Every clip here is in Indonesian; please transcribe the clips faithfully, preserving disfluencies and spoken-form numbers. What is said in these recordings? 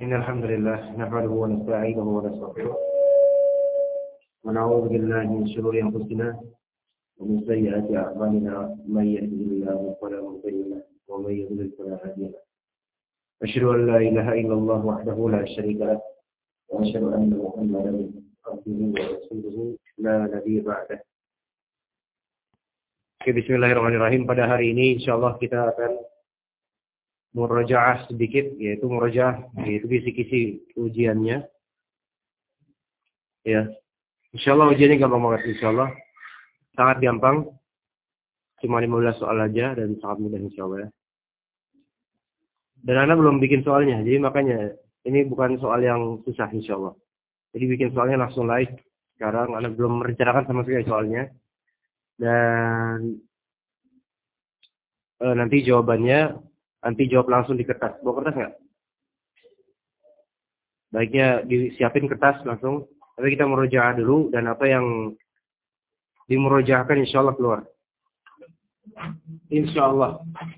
إن الحمد لله نحمده ونستعينه ونستغفره ونعوذ بالله من شرور أنفسنا ومن سيئات أعمالنا من يهده الله فلا مضل له ومن يضلل فلا هادي له أشهد أن لا إله إلا الله وحده لا شريك له وأشهد أن محمدا عبده ورسوله لا نبي بعده. Oke, bismillahirrahmanirrahim. Pada hari ini insyaallah kita akan murajaah sedikit, yaitu murajaah yaitu kisi-kisi ujiannya. Ya. Insyaallah ujiannya gampang banget insyaallah. Sangat gampang. Cuma lima belas soal aja dan sangat mudah insyaallah ya. Dan Anda belum bikin soalnya, jadi makanya ini bukan soal yang susah insyaallah. Jadi bikin soalnya langsung live. Sekarang Anda belum merencanakan sama sekali soalnya. Dan e, nanti jawabannya nanti jawab langsung di kertas. Bawa kertas nggak? Baiknya disiapin kertas langsung. Tapi kita murojaah dulu dan apa yang dimurojaahkan insya Allah keluar. Insya Allah.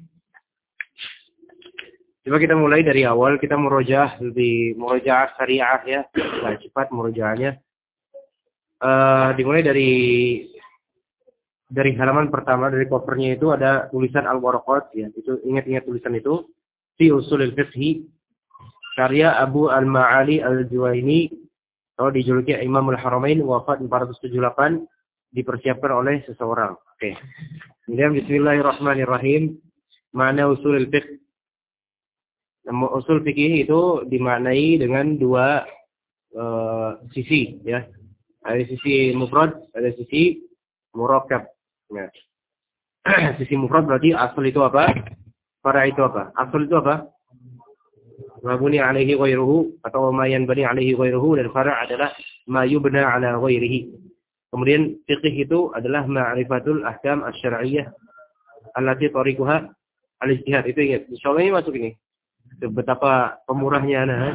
Coba kita mulai dari awal. Kita murojaah lebih murojaah syariah ya. Nah, cepat murojaahnya. Uh, dimulai dari dari halaman pertama, dari covernya itu ada tulisan Al-Waraqat ya. Itu ingat-ingat tulisan itu. Fi Ushulil Fiqh karya Abu Al-Ma'ali Al-Juwaini atau dijuluki Imamul Haramain, wafat empat ratus tujuh puluh delapan, dipersiapkan oleh seseorang. Oke. Kemudian bismillahirrahmanirrahim. Makna Ushulil Fiqh. Nama usul fikih itu dimaknai dengan dua uh, sisi ya. Ada sisi mufrad, ada sisi murakkab. Nah. Sisi mufrad berarti asal itu apa? Fara itu apa? Asal itu apa? Mabuni alaihi ghairuhu atau ma yanbani alaihi ghairuhu, dan fara adalah ma yubna ala ghairihi. Kemudian fiqih itu adalah ma'rifatul ahkam asy-syar'iyyah allati tariquha al-ijtihad. Itu ingat. Insyaallah ini masuk ini. Betapa pemurahnya Anda.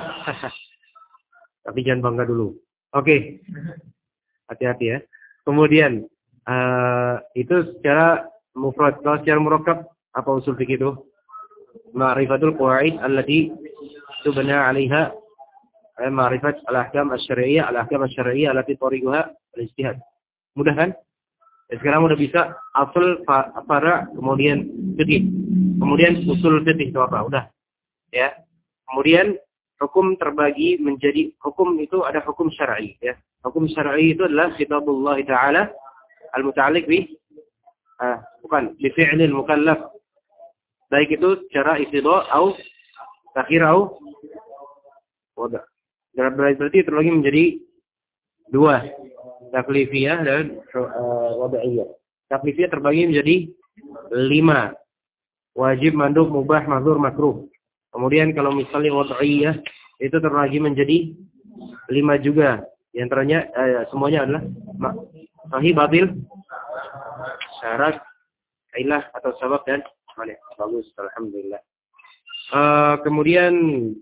Tapi jangan bangga dulu. Oke. Okay. Hati-hati ya. Kemudian uh, itu secara mufrad. Kalau secara murakkab apa usul fikih itu? Ma'rifatul qawaid allati tubna 'alaiha ma'rifat al-ahkam asy-syar'iyyah, al-ahkam asy-syar'iyyah allati tariquha al-ijtihad. Mudah kan? Ya, sekarang udah bisa asal fara kemudian fikih. Kemudian usul fikih itu apa? Udah. Ya. Kemudian hukum terbagi menjadi hukum itu ada hukum syar'i ya. Hukum syar'i itu adalah kitabullah taala al-muta'alliq bi ah, bukan bi fi'lil mukallaf. Baik itu secara istidah atau takhir atau wada. Dan berarti terbagi menjadi dua, taklifiyah dan uh, wada'iyah. Taklifiyah terbagi menjadi lima. Wajib, mandub, mubah, mahdzur, makruh. Kemudian kalau misalnya wad'iyah itu terbagi menjadi lima juga. Di antaranya eh, semuanya adalah sahih, batil, syarat, ilah atau sabab dan mani. Bagus, alhamdulillah. Uh, kemudian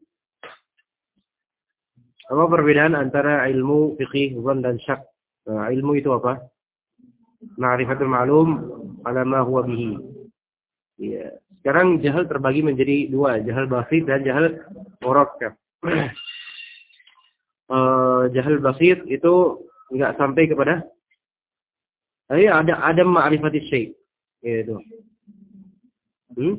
apa perbedaan antara ilmu fiqih, dzan dan syak? Nah, ilmu itu apa? Ma'rifatul ma'lum ala ma huwa bihi. Ya. Sekarang jahal terbagi menjadi dua, jahal basit dan jahal murakkab. uh, jahal basit itu enggak sampai kepada eh, ada ada ma'rifatis syai'. Gitu. Hmm?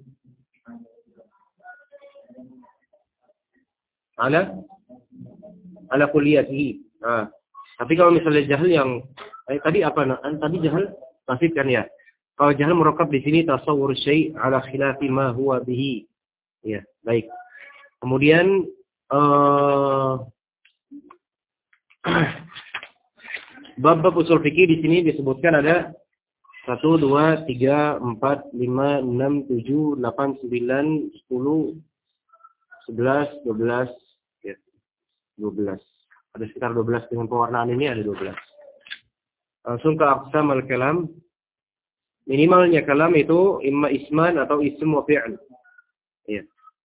Ala ala kulliyatihi. Nah, tapi kalau misalnya jahal yang eh, tadi apa? Tadi jahal basit kan ya? Kalau jahal murakkab di sini tasawwur syai' ala khilafi ma huwa bihi. Ya, baik. Kemudian uh, bab-bab usul fikih di sini disebutkan ada satu, dua, tiga, empat, lima, enam, tujuh, delapan, sembilan, sepuluh, sebelas, dua belas, ya, dua belas. Ada sekitar dua belas dengan pewarnaan ini ada dua belas. Langsung ke aqsam al-kalam. Minimalnya kalam itu imma isman atau ism wa fi'l. Ya.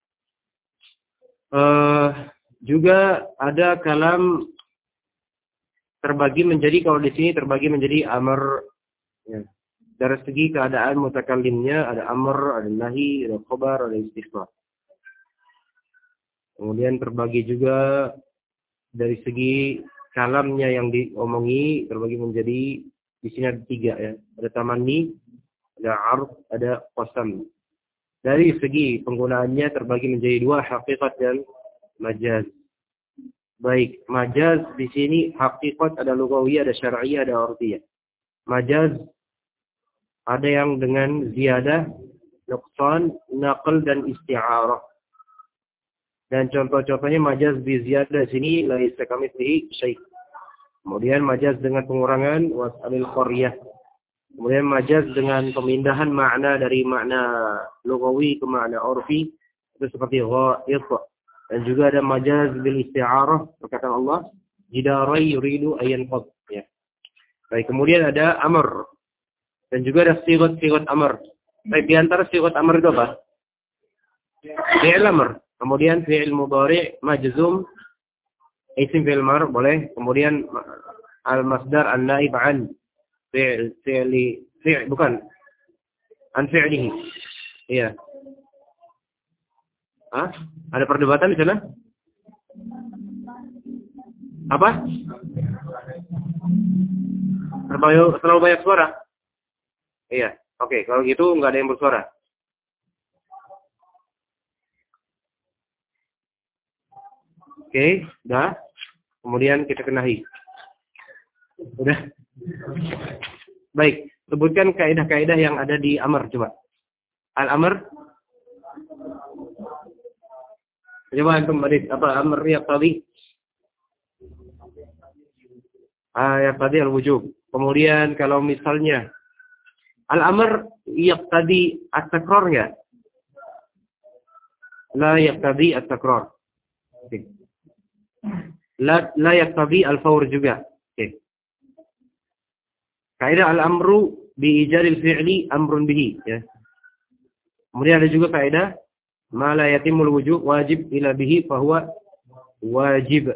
Uh, juga ada kalam terbagi menjadi, kalau di sini terbagi menjadi amr. Ya. Dari segi keadaan mutakallimnya ada amr, ada nahi, ada khabar, ada istighfar. Kemudian terbagi juga dari segi kalamnya yang diomongi, terbagi menjadi di sini ada tiga ya. Ada tamanni, ada arf, ada qasam. Dari segi penggunaannya terbagi menjadi dua, hakikat dan majaz. Baik, majaz di sini hakikat ada lughawiyah, ada syar'iyyah, ada urfiyah. Majaz ada yang dengan ziyadah, nuqsan, naql dan isti'arah. Dan contoh-contohnya majaz bi ziyadah sini laisa kamitslihi syai'. Kemudian majaz dengan pengurangan was'alil qaryah. Kemudian majaz dengan pemindahan makna dari makna lughawi ke makna urfi, itu seperti ghaib. Dan juga ada majaz bil isti'arah, perkataan Allah, jidarai yuridu ayyan qad, ya. Baik, kemudian ada amr. Dan juga ada sigat-sigat amr. Baik, di antara sigat amr itu apa? Fi'il amr. Kemudian fi'il mudhari' majzum, isim fi'il mar boleh. Kemudian al-masdar an-naib an fi'il fi'li fi'il bukan an fi'lihi. Iya. Hah? Ada perdebatan di sana? Apa? Terlalu, terlalu banyak suara. Iya. Oke, kalau gitu nggak ada yang bersuara. Oke, dah. Kemudian kita kenahi. Udah. Baik, sebutkan kaidah-kaidah yang ada di amr coba. Al-amr. Coba antum baris apa amr yang tadi? Ah, yang tadi al-wujub. Kemudian kalau misalnya al-amr yaqtadi at-takrar enggak? La yaqtadi at-takrar. Oke. La la yaqtadi al-fawr juga. Oke. Kaidah al-amru bi ijaril fi'li amrun bihi, ya. Kemudian ada juga kaidah ma la yatimul wujub wajib ila bihi fa huwa wajib.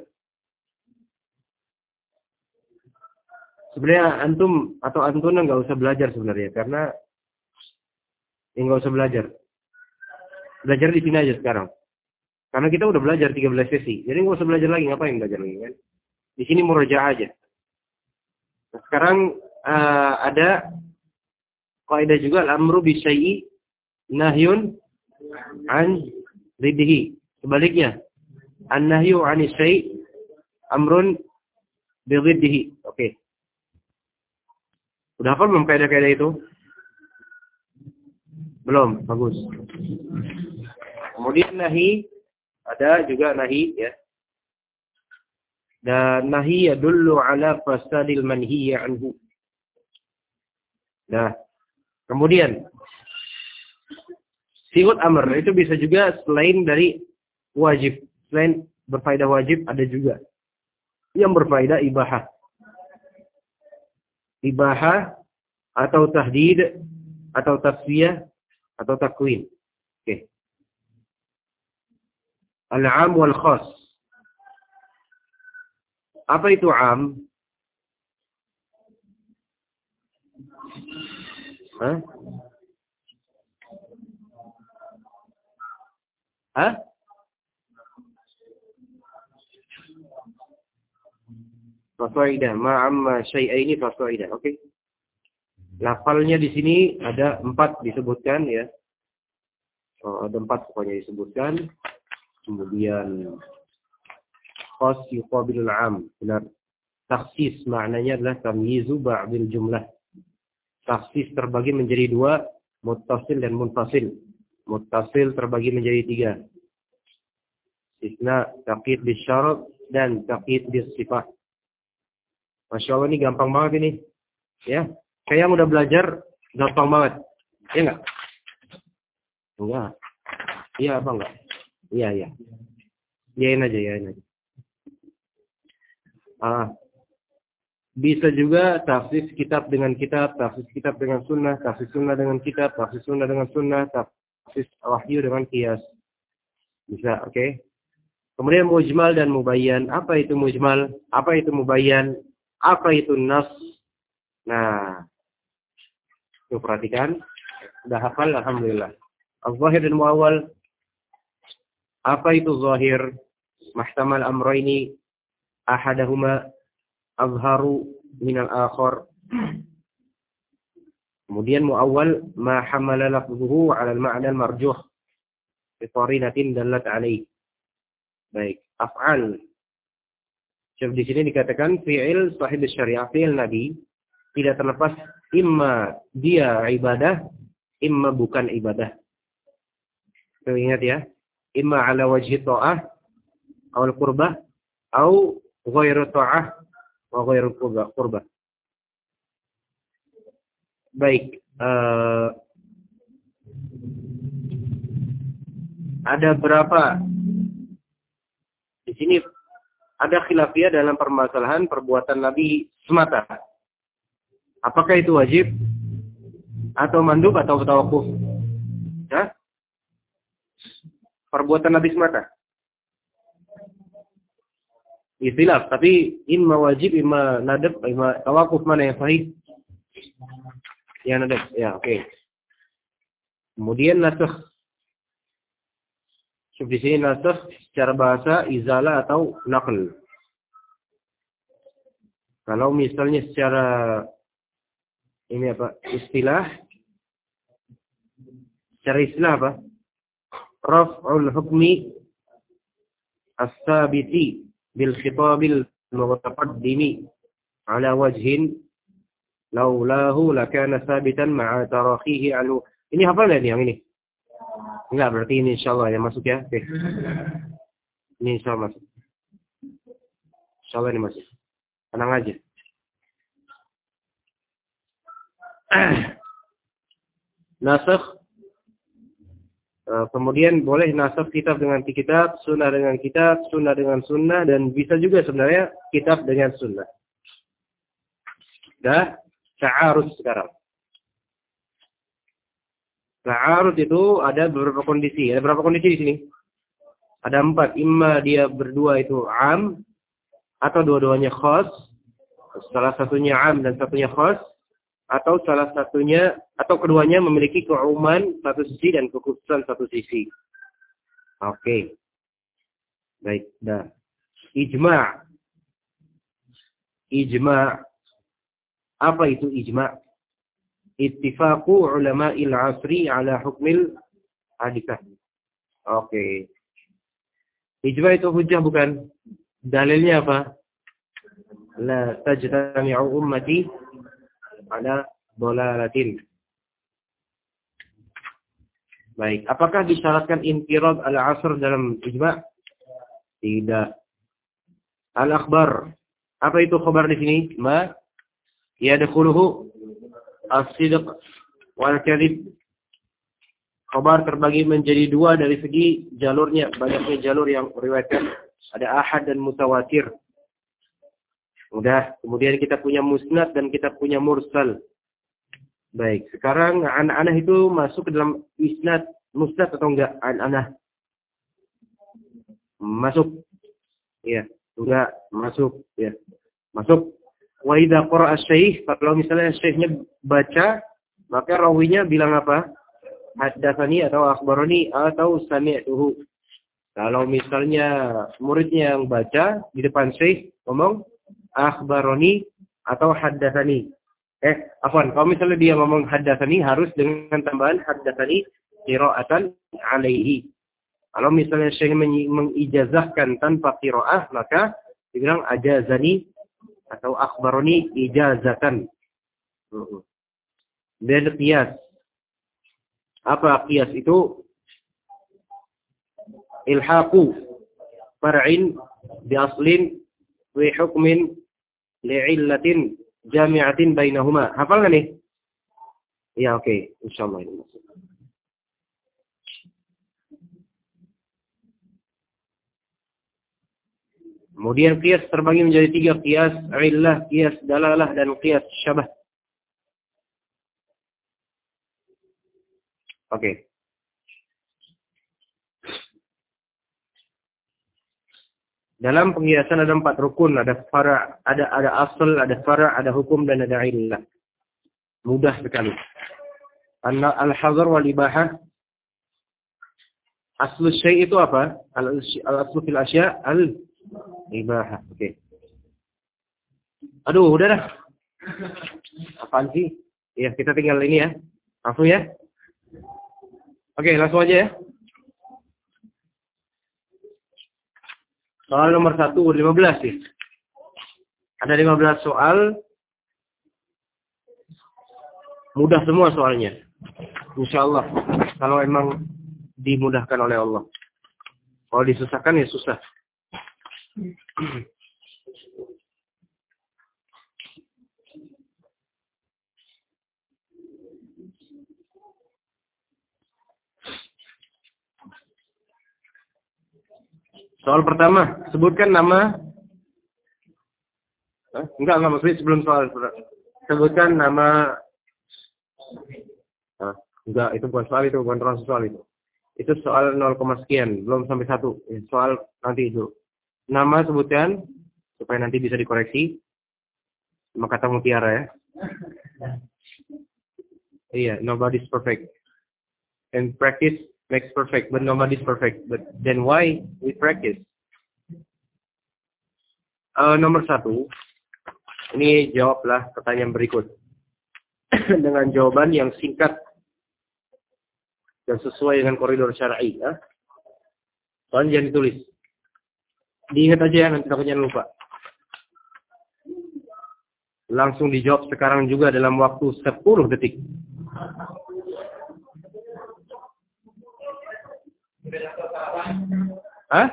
Sebenarnya antum atau antuna enggak usah belajar sebenarnya karena enggak usah belajar. Belajar di sini aja sekarang. Karena kita udah belajar tiga belas sesi. Jadi enggak usah belajar lagi, ngapain belajar lagi kan? Di sini murajaah aja. Nah, sekarang uh, ada kaidah juga al-amru bi syai'i nahyun an riddihi. Sebaliknya, an-nahyu 'ani syai' amrun bi riddihi. Oke. Okay. Udah hafal belum kaidah-kaidah itu? Belum, bagus. Kemudian nahi, ada juga nahi, ya. Dan nahi yadullu ala fasadil manhiya anhu. Nah, kemudian sigat amr itu bisa juga selain dari wajib, selain berfaedah wajib ada juga yang berfaedah ibahah. Ibahah atau tahdid atau tasfiyah atau takwin. Oke. Okay. Al-'am wal khas. Apa itu 'am? Hah? Hah? Fasaidah, ma'amma syai'aini fasaidah. Oke. Okay. Lafalnya di sini ada empat disebutkan ya. Oh, ada empat pokoknya disebutkan. Kemudian khas yuqabilul 'am. Benar. Taksis maknanya adalah tamyizu ba'dil jumlah. Taksis terbagi menjadi dua, muttasil dan munfasil. Muttasil terbagi menjadi tiga. Istisna, taqyid bisyarat dan taqyid bisifat. Masya Allah ini gampang banget ini. Ya, saya yang udah belajar gampang banget. Iya enggak? Enggak. Iya apa enggak? Iya, iya. Iyain aja, iyain aja. Ah. Bisa juga tafsir kitab dengan kitab, tafsir kitab dengan sunnah, tafsir sunnah dengan kitab, tafsir sunnah dengan sunnah, tafsir wahyu dengan qiyas. Bisa, oke? Okay? Kemudian mujmal dan mubayyan. Apa itu mujmal? Apa itu mubayyan? Apa itu nas? Nah, tuh perhatikan. Sudah hafal, alhamdulillah. Al-zahir dan muawwal. Apa itu zahir? Mahtamal amrayni ahadahuma azharu minal akhar. Kemudian muawwal ma hamala lafzuhu 'ala al-ma'na al-marjuh bi qarinatin dallat 'alaihi. Baik, af'al. Jadi di sini dikatakan fi'il sahib syariah, fi'il nabi tidak terlepas imma dia ibadah, imma bukan ibadah. Tuh ingat ya, imma 'ala wajhi ta'ah aw al-qurbah aw ghairu ta'ah wa ghairu qurbah. Baik, uh, ada berapa di sini ada khilafiyah dalam permasalahan perbuatan Nabi semata. Apakah itu wajib atau mandub atau tawakuf? Ya? Perbuatan Nabi semata. Istilah, tapi imma wajib, imma nadab, imma tawakuf, mana yang sahih? Yang nadab, ya oke. Okay. Kemudian nasakh. Di sini nasakh secara bahasa izalah atau naql. Kalau misalnya secara ini apa? Istilah. Secara istilah apa? Raf'ul hukmi as-sabiti bil khitabil mutaqaddimi ala wajhin laulahu lakana sabitan ma'a tarakhihi anhu. Ini hafal enggak nih yang ini? Enggak, berarti ini insyaallah yang masuk ya. Oke. Ini insyaallah masuk. Insyaallah ini masuk. Tenang aja. Nasakh. Kemudian boleh nasakh kitab dengan kitab, sunnah dengan kitab, sunnah dengan sunnah, dan bisa juga sebenarnya kitab dengan sunnah. Dah ta'arud sekarang. Ta'arud itu ada beberapa kondisi. Ada berapa kondisi di sini? Ada empat. Imma dia berdua itu am, atau dua-duanya khas. Salah satunya am dan satunya khas. Atau salah satunya, atau keduanya memiliki keumuman satu sisi dan kekhususan satu sisi. Oke. Okay. Baik, dah. Ijma'. Ijma'. Apa itu ijma'? Ittifaqu ulama'il asri ala hukmil hadithah. Oke. Okay. Ijma' itu hujjah bukan? Dalilnya apa? La tajtami'u ummati ala dhalalatin. Baik, apakah disyaratkan infirad al-asr dalam ijma'? Tidak. Al-akhbar. Apa itu khabar di sini? Ma yadkhuluhu as-sidq wal kadhib. Khabar terbagi menjadi dua dari segi jalurnya, banyaknya jalur yang meriwayatkan. Ada ahad dan mutawatir. Udah, kemudian kita punya musnad dan kita punya mursal. Baik, sekarang an-anah itu masuk ke dalam isnad, musnad atau enggak? An-anah masuk. Ya, enggak masuk, ya. Masuk. Wa idza qara'a asy-syaikh, kalau misalnya syekhnya baca, maka rawinya bilang apa? Haddatsani atau akhbarani atau sami'tuhu. Kalau misalnya muridnya yang baca di depan syekh ngomong akhbarani atau haddatsani. Eh, afwan, kalau misalnya dia ngomong haddatsani harus dengan tambahan haddatsani qira'atan alaihi. Kalau misalnya syekh mengijazahkan tanpa qira'ah, maka dibilang ajazani atau akhbarani ijazatan. Dan qiyas. Apa qiyas itu? Ilhaqu far'in bi aslin wa hukmin li'illatin jami'atin bainahuma. Hafal enggak nih? Ya, oke, okay. Insyaallah ini masuk. Kemudian qiyas terbagi menjadi tiga, qiyas illah, qiyas dalalah, dan qiyas syabah. Oke. Okay. Dalam pengkiasan ada empat rukun, ada fara', ada ada asal, ada fara', ada hukum, dan ada illah. Mudah sekali. Al-hazar wal ibahah Aslu syai' itu apa? Al-aslu fil asya' al-ibahah. Oke. Okay. Aduh, udah dah. Apaan sih? Ya, kita tinggal ini ya. Langsung ya. Oke, okay, langsung aja ya. Soal nomor satu, lima belas sih. Ada lima belas soal. Mudah semua soalnya. Insya Allah. Kalau emang dimudahkan oleh Allah. Kalau disusahkan ya susah. Soal pertama, sebutkan nama. Hah? Enggak, enggak maksudnya sebelum soal. Sebutkan nama. Hah? Enggak, itu bukan soal itu, bukan termasuk soal itu. Itu soal nol, sekian, belum sampai satu. Soal nanti itu. Nama sebutkan, supaya nanti bisa dikoreksi. Cuma kata mutiara ya. Iya, nobody's perfect. And practice makes perfect, but nobody's perfect. But then why we practice? Uh, nomor satu, ini jawablah pertanyaan berikut. Dengan jawaban yang singkat dan sesuai dengan koridor syar'i. Ya. Soalnya jangan ditulis. Diingat aja ya, nanti takutnya lupa. Langsung dijawab sekarang juga dalam waktu sepuluh detik. Hah?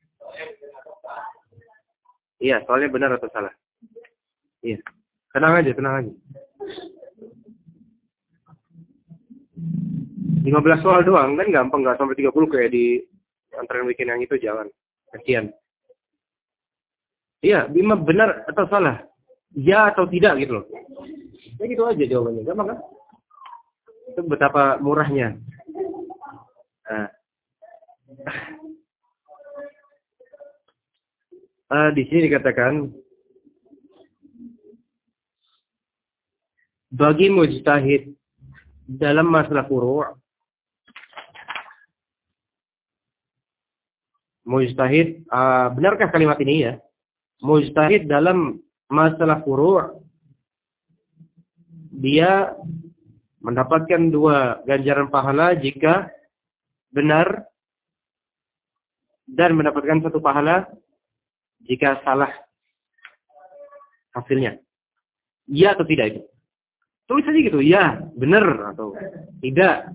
Iya, soalnya benar atau salah. Iya. Tenang aja, tenang aja. lima belas soal doang, kan gampang, nggak sampai tiga puluh kayak di antara weekend yang itu, jangan. Kasihan. Iya, Bima benar atau salah? Ya atau tidak gitu loh. Ya gitu aja jawabannya, gampang kan? Itu betapa murahnya. Nah. Uh, di sini dikatakan bagi mujtahid dalam masalah furu', mujtahid, uh, benarkah kalimat ini ya? Mujtahid dalam masalah furu' dia mendapatkan dua ganjaran pahala jika benar dan mendapatkan satu pahala jika salah hasilnya. Ya atau tidak itu? Tulis aja gitu, ya, benar atau tidak.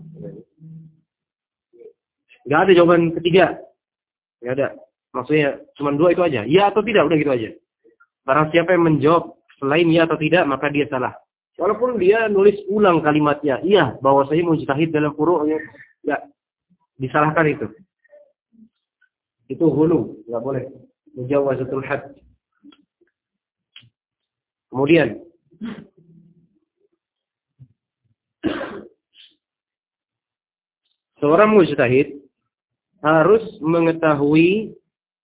Gak ada jawaban ketiga. Gak ada. Maksudnya cuma dua itu aja. Ya atau tidak, udah gitu aja. Barang siapa yang menjawab selain ya atau tidak, maka dia salah. Walaupun dia nulis ulang kalimatnya, iya, bahwa saya mujtahid dalam furu'nya, ya, disalahkan itu. Itu hulu, nggak boleh. Mujawazatul had. Kemudian, seorang mujtahid harus mengetahui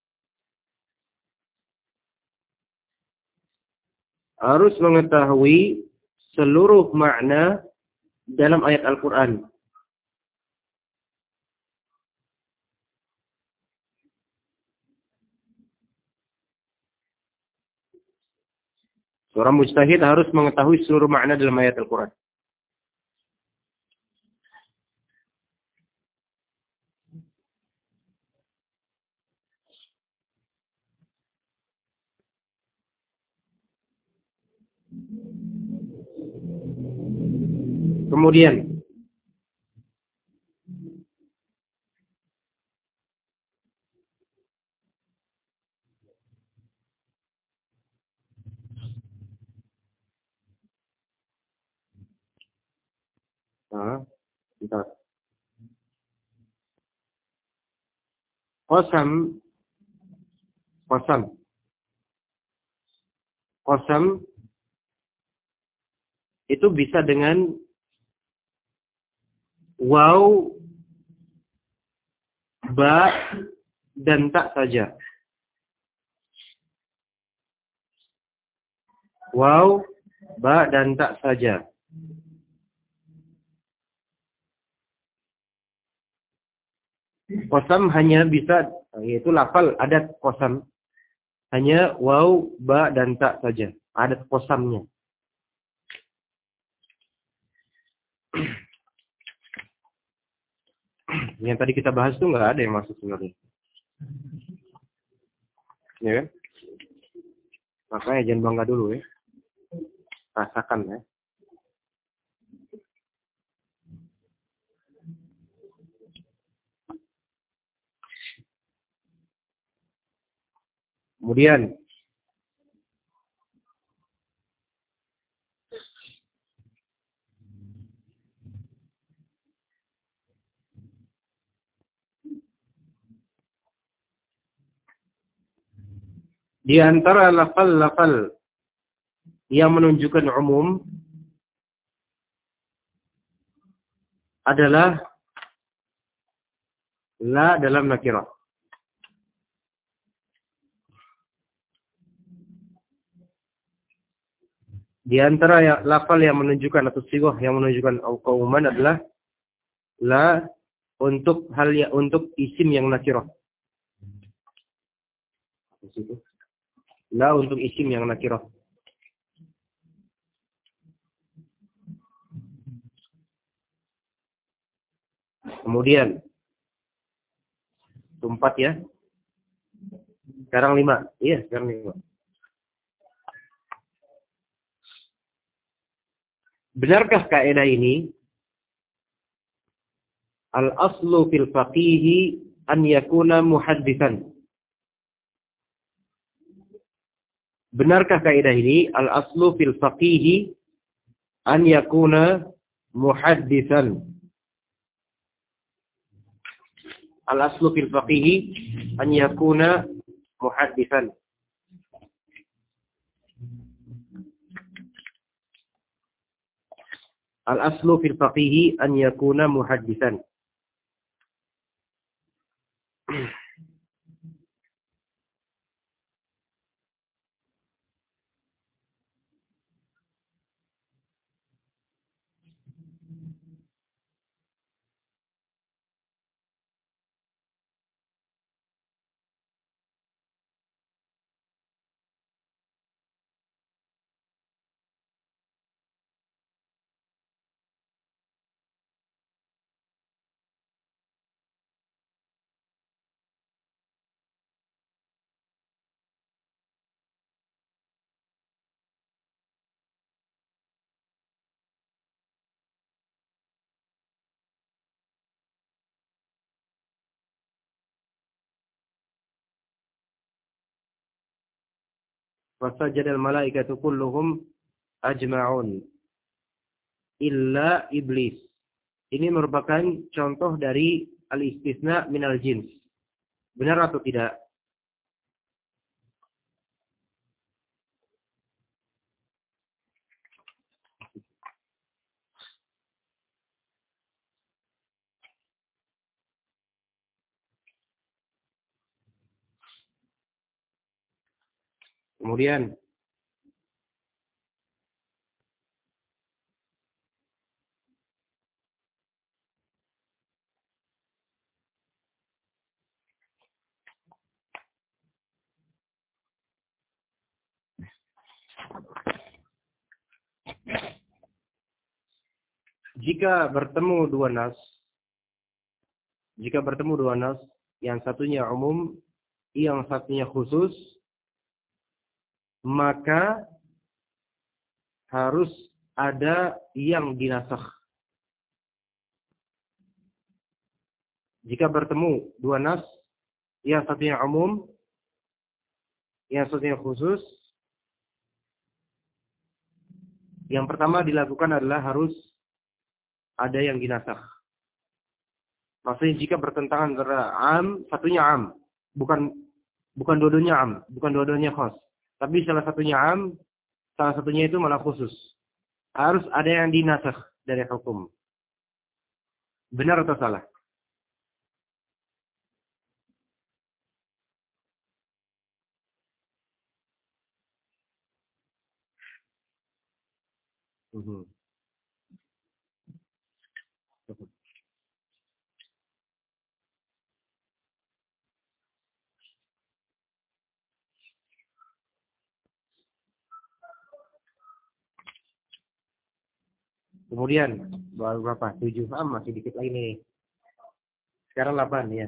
harus mengetahui seluruh makna dalam ayat Al-Quran. Seorang mujtahid harus mengetahui seluruh makna dalam ayat Al-Quran. Kemudian, nah, bentar. Qasam, qasam, qasam itu bisa dengan waw, ba, dan tak saja. Waw, ba, dan tak saja. Qasam hanya bisa, yaitu lafal adat qasam. Hanya waw, ba, dan ta saja. Adat qasamnya. Yang tadi kita bahas itu nggak ada yang masuk sebenarnya. Ya kan? Makanya jangan bangga dulu ya. Rasakan ya. Kemudian di antara lafal-lafal yang menunjukkan umum adalah la dalam nakirah. Di antara ya, lafal yang menunjukkan atau sigoh yang menunjukkan keumuman adalah la untuk hal ya untuk isim yang nakirah. La untuk isim yang nakirah. Kemudian empat ya. Sekarang lima. Iya, sekarang lima. Benarkah kaidah ini? Al-aslu fil faqihi an yakuna muhadditsan. Benarkah kaidah ini? Al-aslu fil faqihi an yakuna muhadditsan. Al-aslu fil faqihi an yakuna muhadditsan. Al-aslu fil faqihi an yakuna muhadditsan. Fasajadal malaikatu kulluhum ajma'un illa iblis. Ini merupakan contoh dari al-istisna minal jins. Benar atau tidak? Kemudian jika bertemu dua nas, jika bertemu dua nas, yang satunya umum, yang satunya khusus, maka harus ada yang dinasakh. Jika bertemu dua nas, yang satunya umum, yang satunya khusus, yang pertama dilakukan adalah harus ada yang dinasakh. Maksudnya jika bertentangan antara am, satunya am, bukan bukan dua-duanya am, bukan dua-duanya khas. Tapi salah satunya am, salah satunya itu malah khusus. Harus ada yang dinasakh dari hukum. Benar atau salah? Mhm. Kemudian baru berapa? tujuh. Ah, masih dikit lagi nih. Sekarang delapan ya.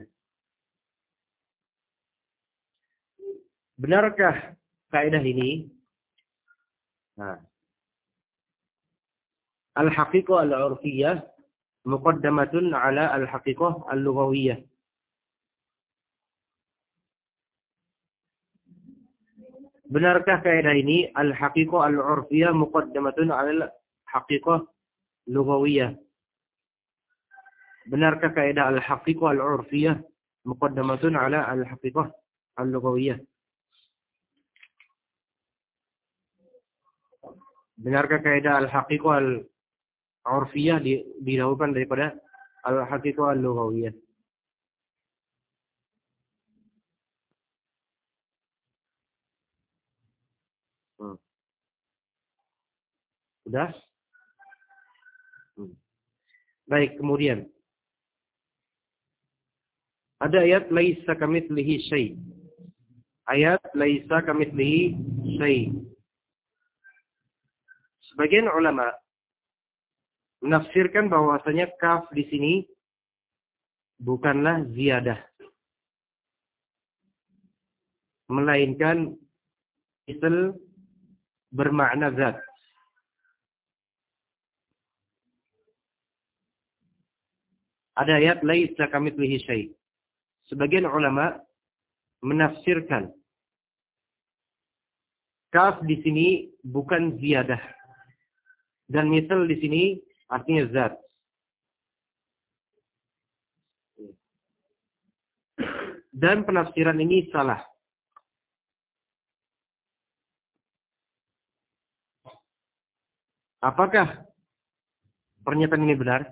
Benarkah kaidah ini? Nah, al-haqiqah al-'urfiyyah muqaddamatun 'ala al-haqiqah al-lughawiyyah. Benarkah kaidah ini al-haqiqah al-'urfiyyah muqaddamatun 'ala al-haqiqah lughawiyah? Benarkah kaidah al-haqiqah al-'urfiyyah muqaddamatun 'ala al-haqiqah al-lughawiyah? Benarkah kaidah al-haqiqah al-'urfiyyah didahulukan daripada al-haqiqah al-lughawiyah? Hmm. Sudah? Hmm. Baik, kemudian ada ayat laisa kamitslihi syai'. Ayat laisa kamitslihi syai'. Sebagian ulama menafsirkan bahwasanya kaf di sini bukanlah ziyadah, melainkan ism bermakna zat. Ada ayat laisa kamitslihi syai'. Sebagian ulama menafsirkan kaf di sini bukan ziyadah dan misal di sini artinya zat. Dan penafsiran ini salah. Apakah pernyataan ini benar?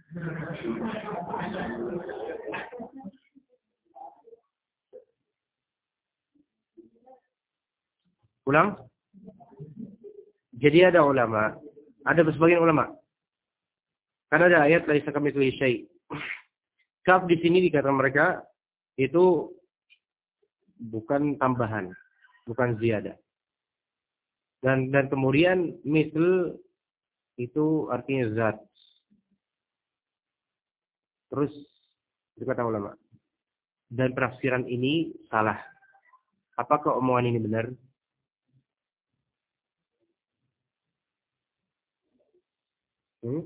Ulang. Jadi ada ulama, ada sebagian ulama. Karena ada ayat laisa kamitslihi syai'. Kaf di sini dikata mereka itu bukan tambahan, bukan ziyadah. Dan dan kemudian misl itu artinya zat. Terus dikata ulama. Dan penafsiran ini salah. Apakah omongan ini benar? Hmm?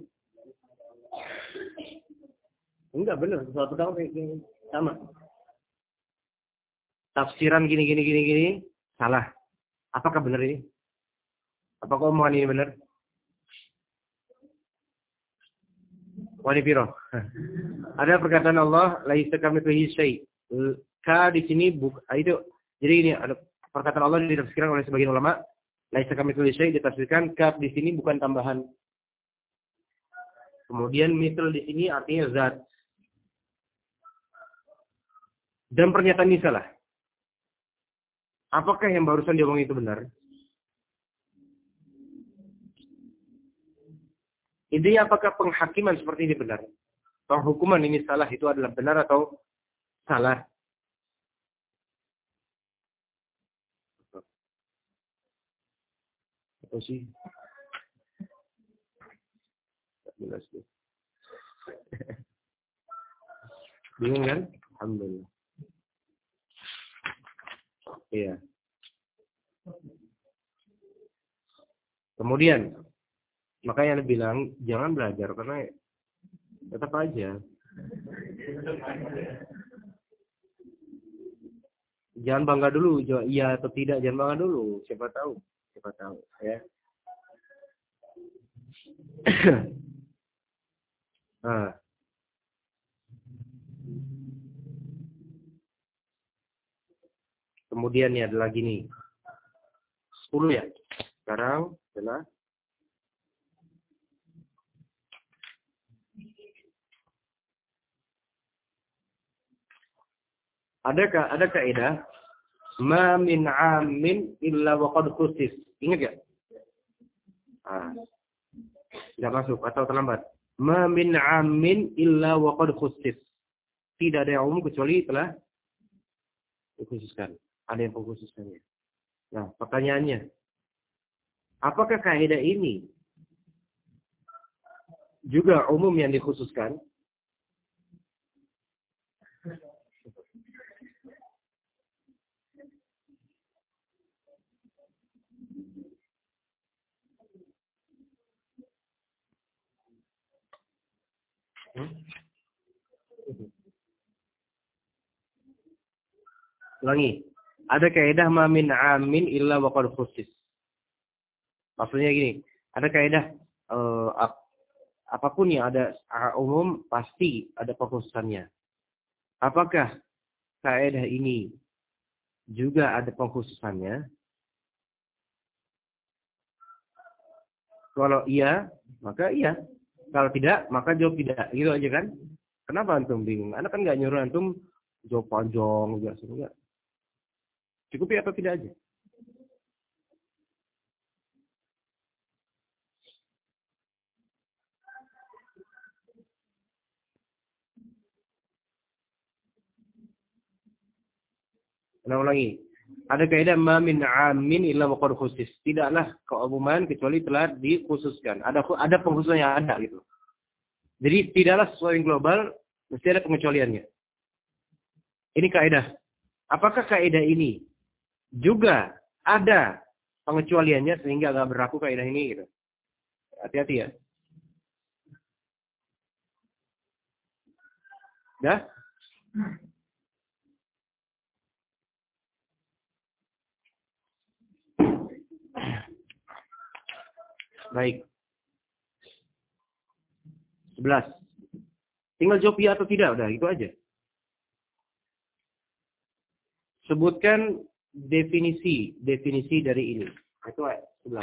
Enggak benar, sesuatu kamu kayak sama. Tafsiran gini gini gini gini salah. Apakah benar ini? Apakah omongan ini benar? Wani piro. Ada perkataan Allah laisa kamitslihi syai'. Ka di sini buk itu. Jadi ini ada perkataan Allah ditafsirkan oleh sebagian ulama laisa kamitslihi syai' ditafsirkan kaf di sini bukan tambahan. Kemudian misal di sini artinya zat. Dan pernyataan ini salah. Apakah yang barusan diomong itu benar? Intinya apakah penghakiman seperti ini benar? Atau hukuman ini salah itu adalah benar atau salah? Apa sih? Jelas deh. Bingung kan? Alhamdulillah. Iya. Kemudian, makanya dia bilang jangan belajar karena tetap aja. Jangan bangga dulu, iya atau tidak, jangan bangga dulu. Siapa tahu, siapa tahu, ya. Nah. Kemudian ya ada lagi nih. sepuluh ya. Sekarang adalah Adakah ada kaidah ma min 'amin illa wa qad khusis. Ingat enggak? Ah. Enggak masuk atau terlambat. Ma min 'amin illa wa qad khusis. Tidak ada yang umum kecuali telah dikhususkan. Ada yang mengkhususkannya. Nah, pertanyaannya, apakah kaidah ini juga umum yang dikhususkan. Hmm? Ulangi. Ada kaidah ma min amin illa wa qad khusis. Maksudnya gini, ada kaidah uh, ap, apapun yang ada secara umum pasti ada pengkhususannya. Apakah kaidah ini juga ada pengkhususannya? Kalau iya, maka iya. Kalau tidak, maka jawab tidak. Gitu aja kan? Kenapa antum bingung? Anda kan nggak nyuruh antum jawab panjang, enggak enggak. Cukup ya atau tidak aja? Ulang lagi. Ada kaidah ma min amin illa waqad khusis. Tidaklah keumuman kecuali telah dikhususkan. Ada ada pengkhususan yang ada gitu. Jadi tidaklah sesuatu yang global mesti ada pengecualiannya. Ini kaidah. Apakah kaidah ini juga ada pengecualiannya sehingga nggak berlaku kaidah ini gitu? Hati-hati ya. Dah? Baik. sebelas. Tinggal jawab ya atau tidak, udah itu aja. Sebutkan definisi, definisi dari ini. Itu sebelas.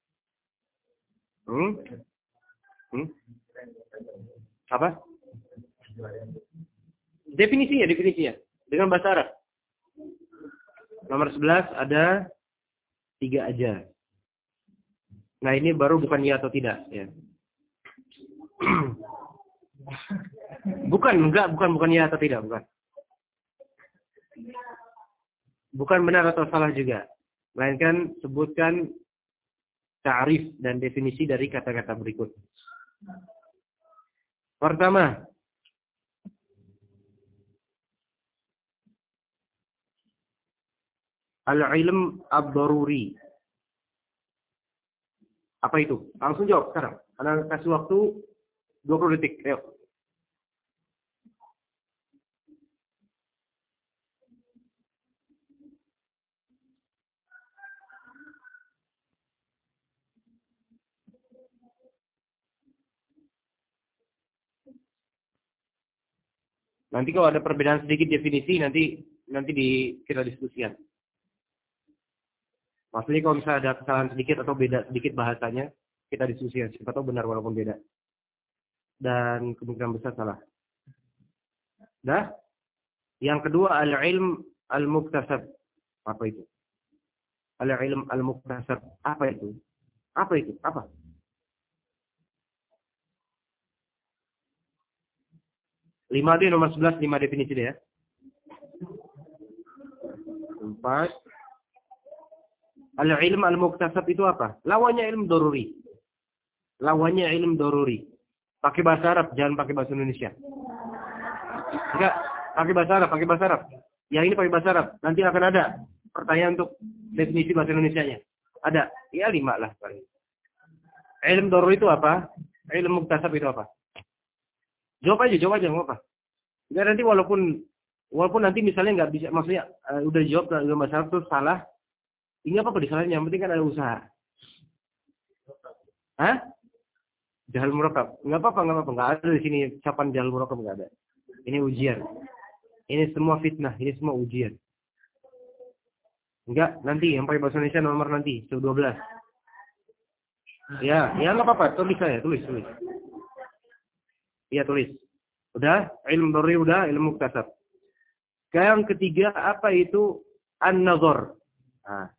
Hmm? Hmm? Apa? Definisinya, definisinya. Dengan bahasa Arab. Nomor sebelas ada tiga aja. Nah ini baru bukan ya atau tidak. Ya. Bukan, enggak, bukan, bukan ya atau tidak, bukan. Bukan benar atau salah juga. Melainkan sebutkan ta'rif dan definisi dari kata-kata berikut. Pertama, al-ilm ad-daruri. Apa itu? Langsung jawab sekarang. Anda kasih waktu dua puluh detik. Ayo. Nanti kalau ada perbedaan sedikit definisi, nanti nanti di, kita diskusikan. Maksudnya kalau misalnya ada kesalahan sedikit atau beda sedikit bahasanya, kita diskusikan. Siapa tahu benar walaupun beda. Dan kemungkinan besar salah. Dah? Yang kedua, al-ilm al-muktasab. Apa itu? Al-ilm al-muktasab. Apa itu? Apa itu? Apa? Lima dia nomor sebelas, lima definisi dia. Empat. Al-ilm al-muktasab itu apa? Lawannya ilmu doruri. Lawannya ilmu doruri. Pakai bahasa Arab, jangan pakai bahasa Indonesia. Enggak, pakai bahasa Arab, pakai bahasa Arab. Yang ini pakai bahasa Arab. Nanti akan ada pertanyaan untuk definisi bahasa Indonesianya. Ada. Ya lima lah. Ilmu doruri itu apa? Ilmu muktasab itu apa? Jawab aja, jawab aja, nggak apa. Enggak nanti walaupun walaupun nanti misalnya nggak bisa, maksudnya uh, udah jawab dalam bahasa Arab terus salah. Ini apa disalahin? Yang penting kan ada usaha. Hah? Jahal murakab. Nggak apa-apa, nggak apa-apa. Nggak ada di sini ucapan jahal murakab, nggak ada. Ini ujian. Ini semua fitnah. Ini semua ujian. Enggak, nanti yang pakai bahasa Indonesia nomor nanti, dua belas. Ya, ya nggak apa-apa. Tulis saya, tulis, tulis. Iya tulis. Udah, ilmu doruri udah, ilmu muktasab. Yang ketiga apa itu an-nazar? Nah.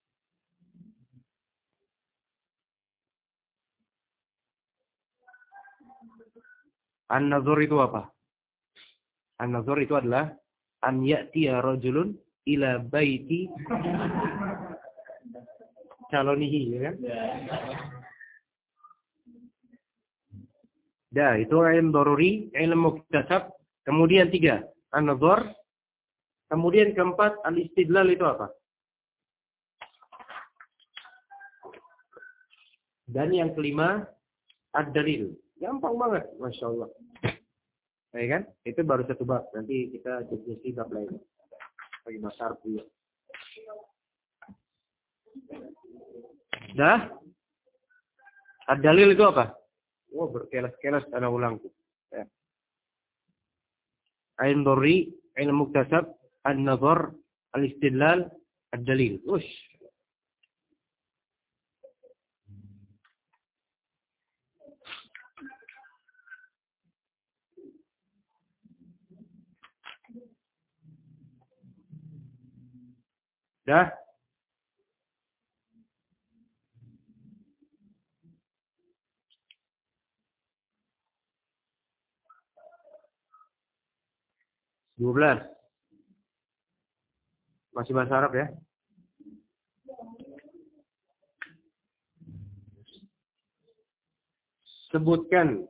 An-nazar itu apa? An-nazar itu adalah an ya'tiya rajulun ila baiti calonihi, ya kan? Dah, itu ilmu daruri, ilmu muktasab. Kemudian tiga, an-nazar. Kemudian keempat, al-istidlal itu apa? Dan yang kelima, ad-dalil. Gampang banget, Masya Allah. Ya kan? Itu baru satu bab. Nanti kita diskusi bab lain. Bagi besar dulu. Dah? Ad-dalil itu apa? Oh, berkelas-kelas ana ulang. Ya. Ilmu daruri, ilmu muktasab, an-nazar, al-istidlal, ad-dalil. Ush. Dah? dua belas. Masih bahasa Arab ya? Sebutkan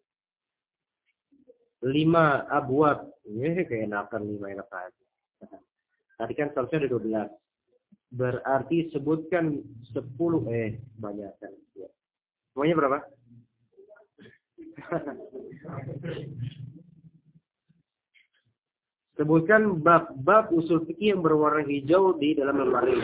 lima abwab. Ini keenakan lima enak aja. Tadi kan seharusnya ada dua belas. Berarti sebutkan sepuluh. Eh, banyak kan. Ya. Semuanya berapa? Sebutkan bab-bab usul fikih yang berwarna hijau di dalam lemari.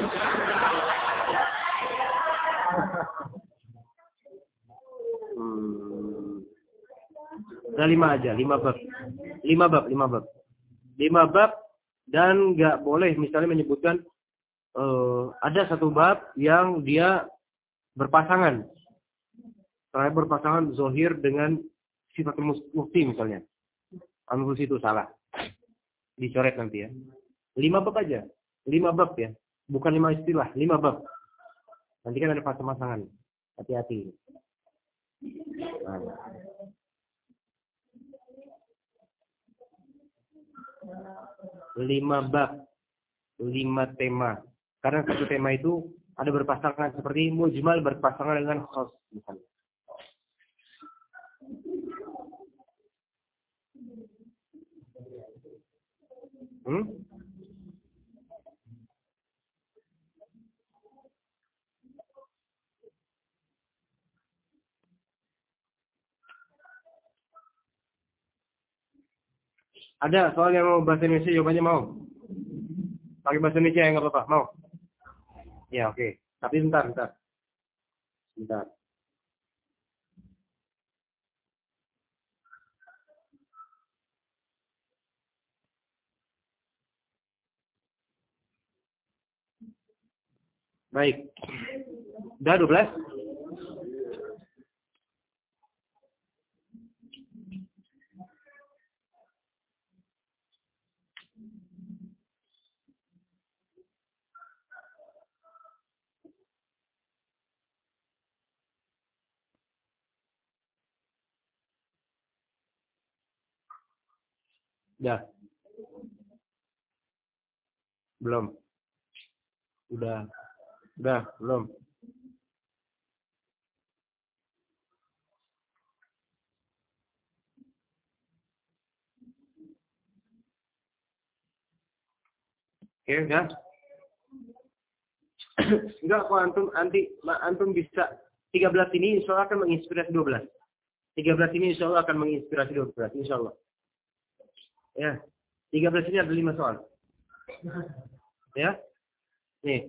Hmm. Nah, lima aja, lima bab. Lima bab, lima bab. Lima bab dan nggak boleh misalnya menyebutkan uh, ada satu bab yang dia berpasangan. Saya berpasangan zohir dengan sifat mufti misalnya. Anul itu salah. Dicoret nanti ya. Lima bab aja. Lima bab ya. Bukan lima istilah. Lima bab. Nanti kan ada pasang-pasangan. Hati-hati. Nah. Lima bab. Lima tema. Karena satu tema itu ada berpasangan. Seperti mujmal berpasangan dengan khas. Misalnya. Hmm? Ada soal yang mau bahasa Indonesia jawabannya mau? Pakai bahasa Indonesia ya nggak apa-apa, mau? Ya oke, okay. Tapi bentar, bentar. Bentar. Baik. Udah dua belas? Udah. Belum. Udah. Udah, belum. Oke, udah. Enggak, kok antum anti antum bisa tiga belas ini insya Allah akan menginspirasi dua belas. tiga belas ini insya Allah akan menginspirasi dua belas, insya Allah. Ya. tiga belas ini ada lima soal. Ya. Nih.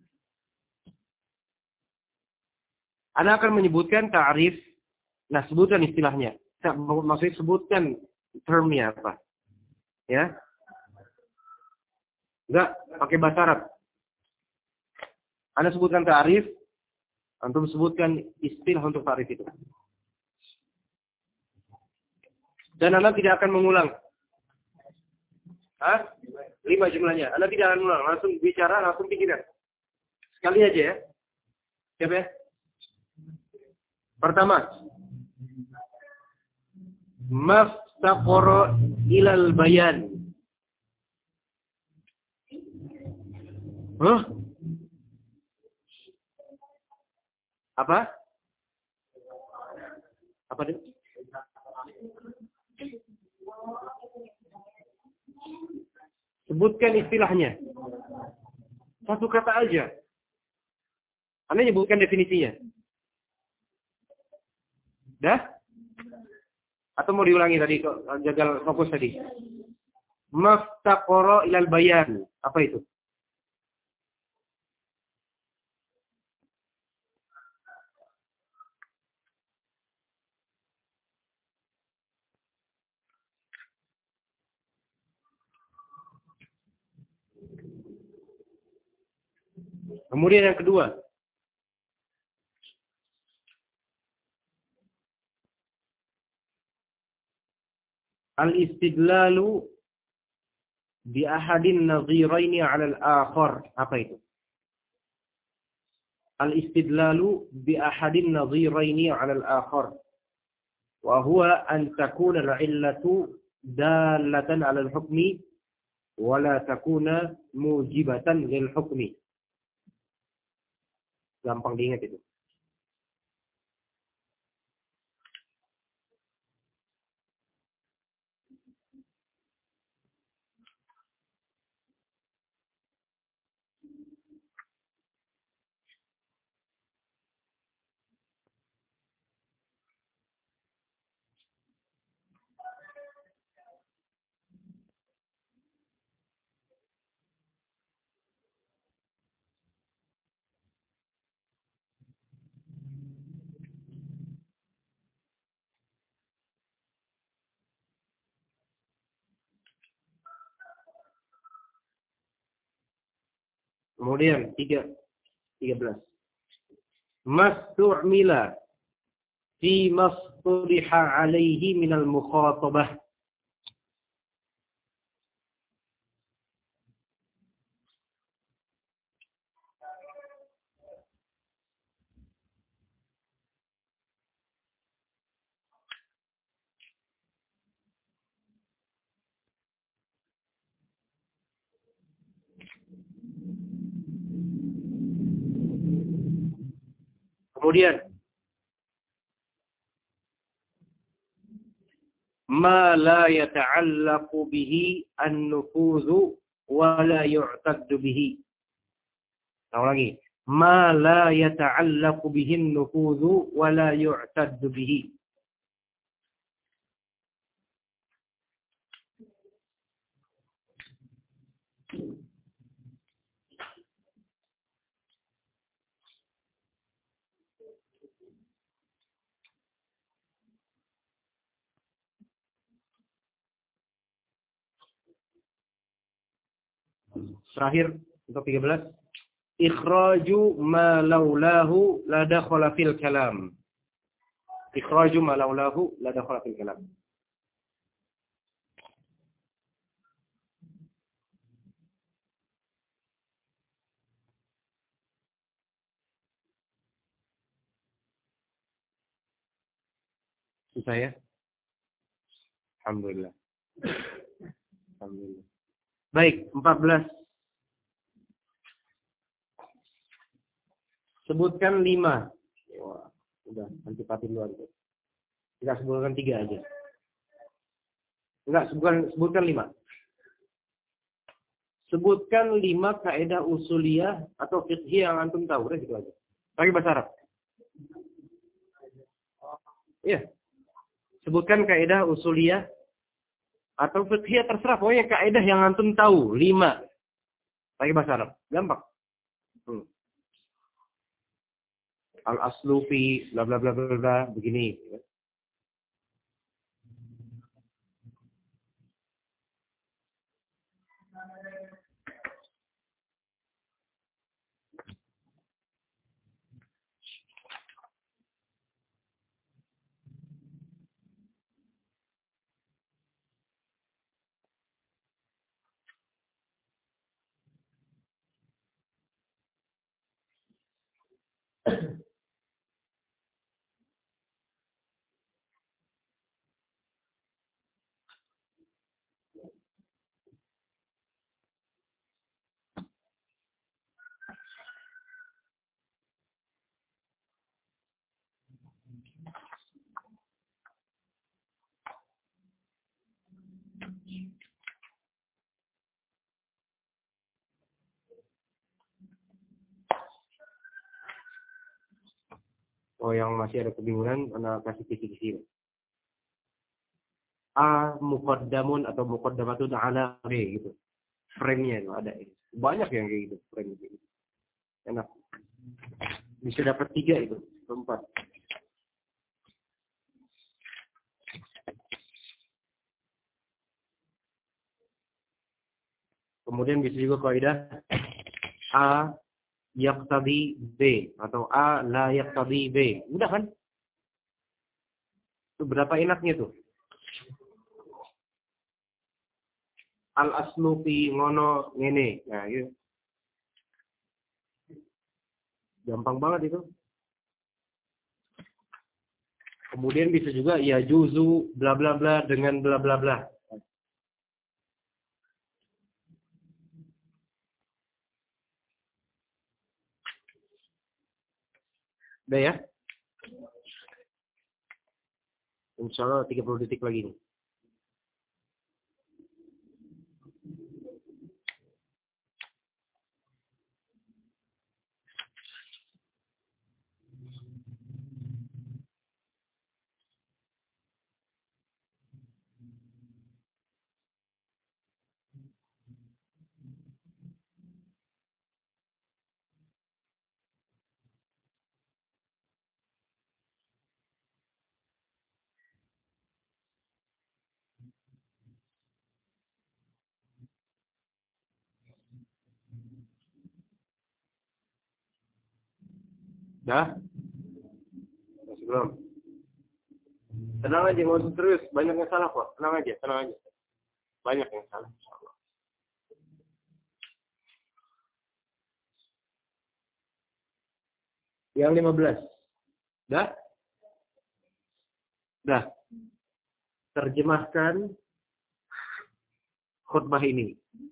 Anda akan menyebutkan ta'rif. Nah, sebutkan istilahnya. Maksudnya sebutkan termnya apa. Ya. Enggak, pakai bahasa Arab. Anda sebutkan ta'rif. Antum sebutkan istilah untuk ta'rif itu. Dan Anda tidak akan mengulang. Hah? Lima jumlahnya. Anda tidak akan mengulang. Langsung bicara, langsung pikirkan. Sekali aja ya. Siap ya? Pertama. Maftaqara ilal bayan. Hah? Apa? Apa itu? Sebutkan istilahnya. Satu kata aja. Anda nyebutkan definisinya. Dah? Atau mau diulangi tadi, jaga fokus tadi. Maftaqara ilal bayan. Apa itu? Kemudian yang kedua. Al-istidlalu bi ahadin nadhiraini 'ala al-akhar. Apa itu? Al-istidlalu bi ahadin nadhiraini 'ala al-akhar. Wa huwa an takuna al-'illatu dalatan 'ala al-hukmi wa la takuna mujibatan lil hukmi. Gampang diingat itu. Kemudian tiga, tiga belas. Mastu'mila fi masturiha alaihi minal mukhatabah. Kemudian ma la yata'allaqu bihi an-nufudhu wa la yu'taddu bihi. Tahu lagi. Ma la yata'allaqu bihi an-nufudhu wa la yu'taddu bihi. Terakhir untuk tiga belas. Ikhraju ma laulahu la dakhala fil kalam. Ikhraju ma laulahu la dakhala fil kalam. Susah ya? Alhamdulillah. Alhamdulillah. Baik, empat belas. Sebutkan lima. Wah, udah antipati luar itu. Kita sebutkan tiga aja. Enggak, sebutkan, sebutkan lima. Sebutkan lima kaidah usuliyah atau fiqhi yang antum tahu. Udah gitu aja. Pakai bahasa Arab. Iya. Sebutkan kaidah usuliyah atau fiqhi, terserah. Pokoknya kaidah yang antum tahu. Lima. Pakai bahasa Arab. Gampang. Hmm. Al-aslu fi bla bla bla bla bla begini. Oh, yang masih ada kebingungan, Anda kasih kisi-kisi. A muqaddamun atau muqaddamatun ala B gitu. Frame-nya itu ada. Banyak yang kayak gitu, frame gitu. Enak. Bisa dapat tiga itu, empat. Kemudian bisa juga kaidah A yaqtadi B atau A la yaqtadi B. Udah kan? Itu berapa enaknya tuh? Al aslu fi ngono ngene. Nah, itu. Gampang banget itu. Kemudian bisa juga ya juzu bla bla bla dengan bla bla bla. Udah ya? Insya Allah tiga puluh detik lagi nih. Dah? Masih belum? Tenang aja, nggak usah serius. Banyak yang salah kok. Tenang aja, tenang aja. Banyak yang salah, insya Allah. Yang lima belas. Dah? Dah. Terjemahkan khutbah ini.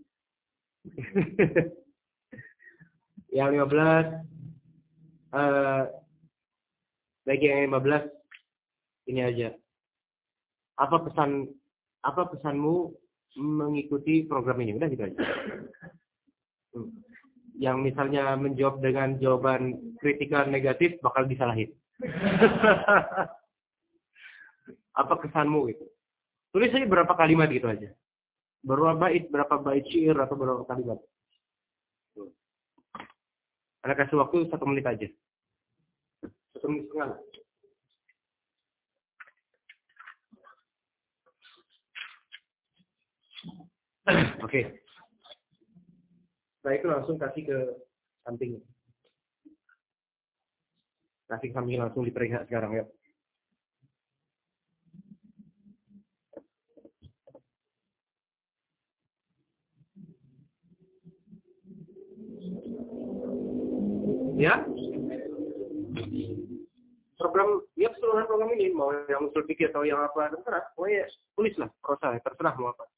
Yang lima belas. Uh, bagi yang lima belas. Ini aja. Apa pesan apa pesanmu mengikuti program ini? Udah gitu aja. Hmm. Yang misalnya menjawab dengan jawaban kritikal negatif bakal disalahin. Apa kesanmu gitu? Tulis aja berapa kalimat gitu aja. Berapa bait, berapa bait syair atau berapa kalimat. Hmm. Anda kasih waktu satu menit aja. Satu menit setengah. Oke. Okay. Setelah itu langsung kasih ke samping. Kasih samping langsung diperiksa sekarang ya. Ya. Program, ya keseluruhan program ini, mau yang usul fikih atau yang apa, terserah. Pokoknya tulislah, prosa, terserah mau apa.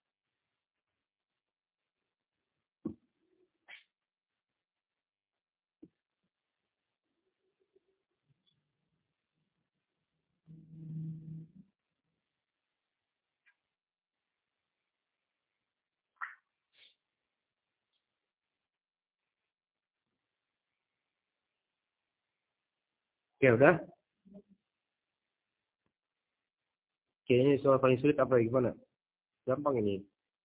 Ya udah. Kayaknya soal paling sulit apa ya, gimana? Gampang ini.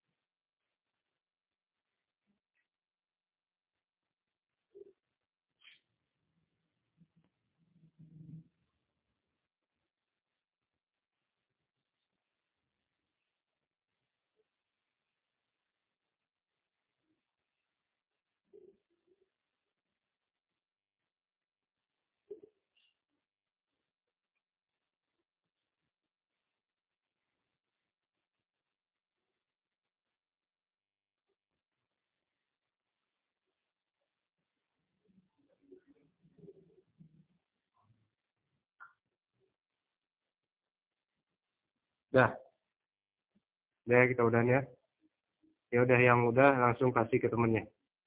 Dah. Udah kita udahan ya. Ya udah yang udah langsung kasih ke temennya.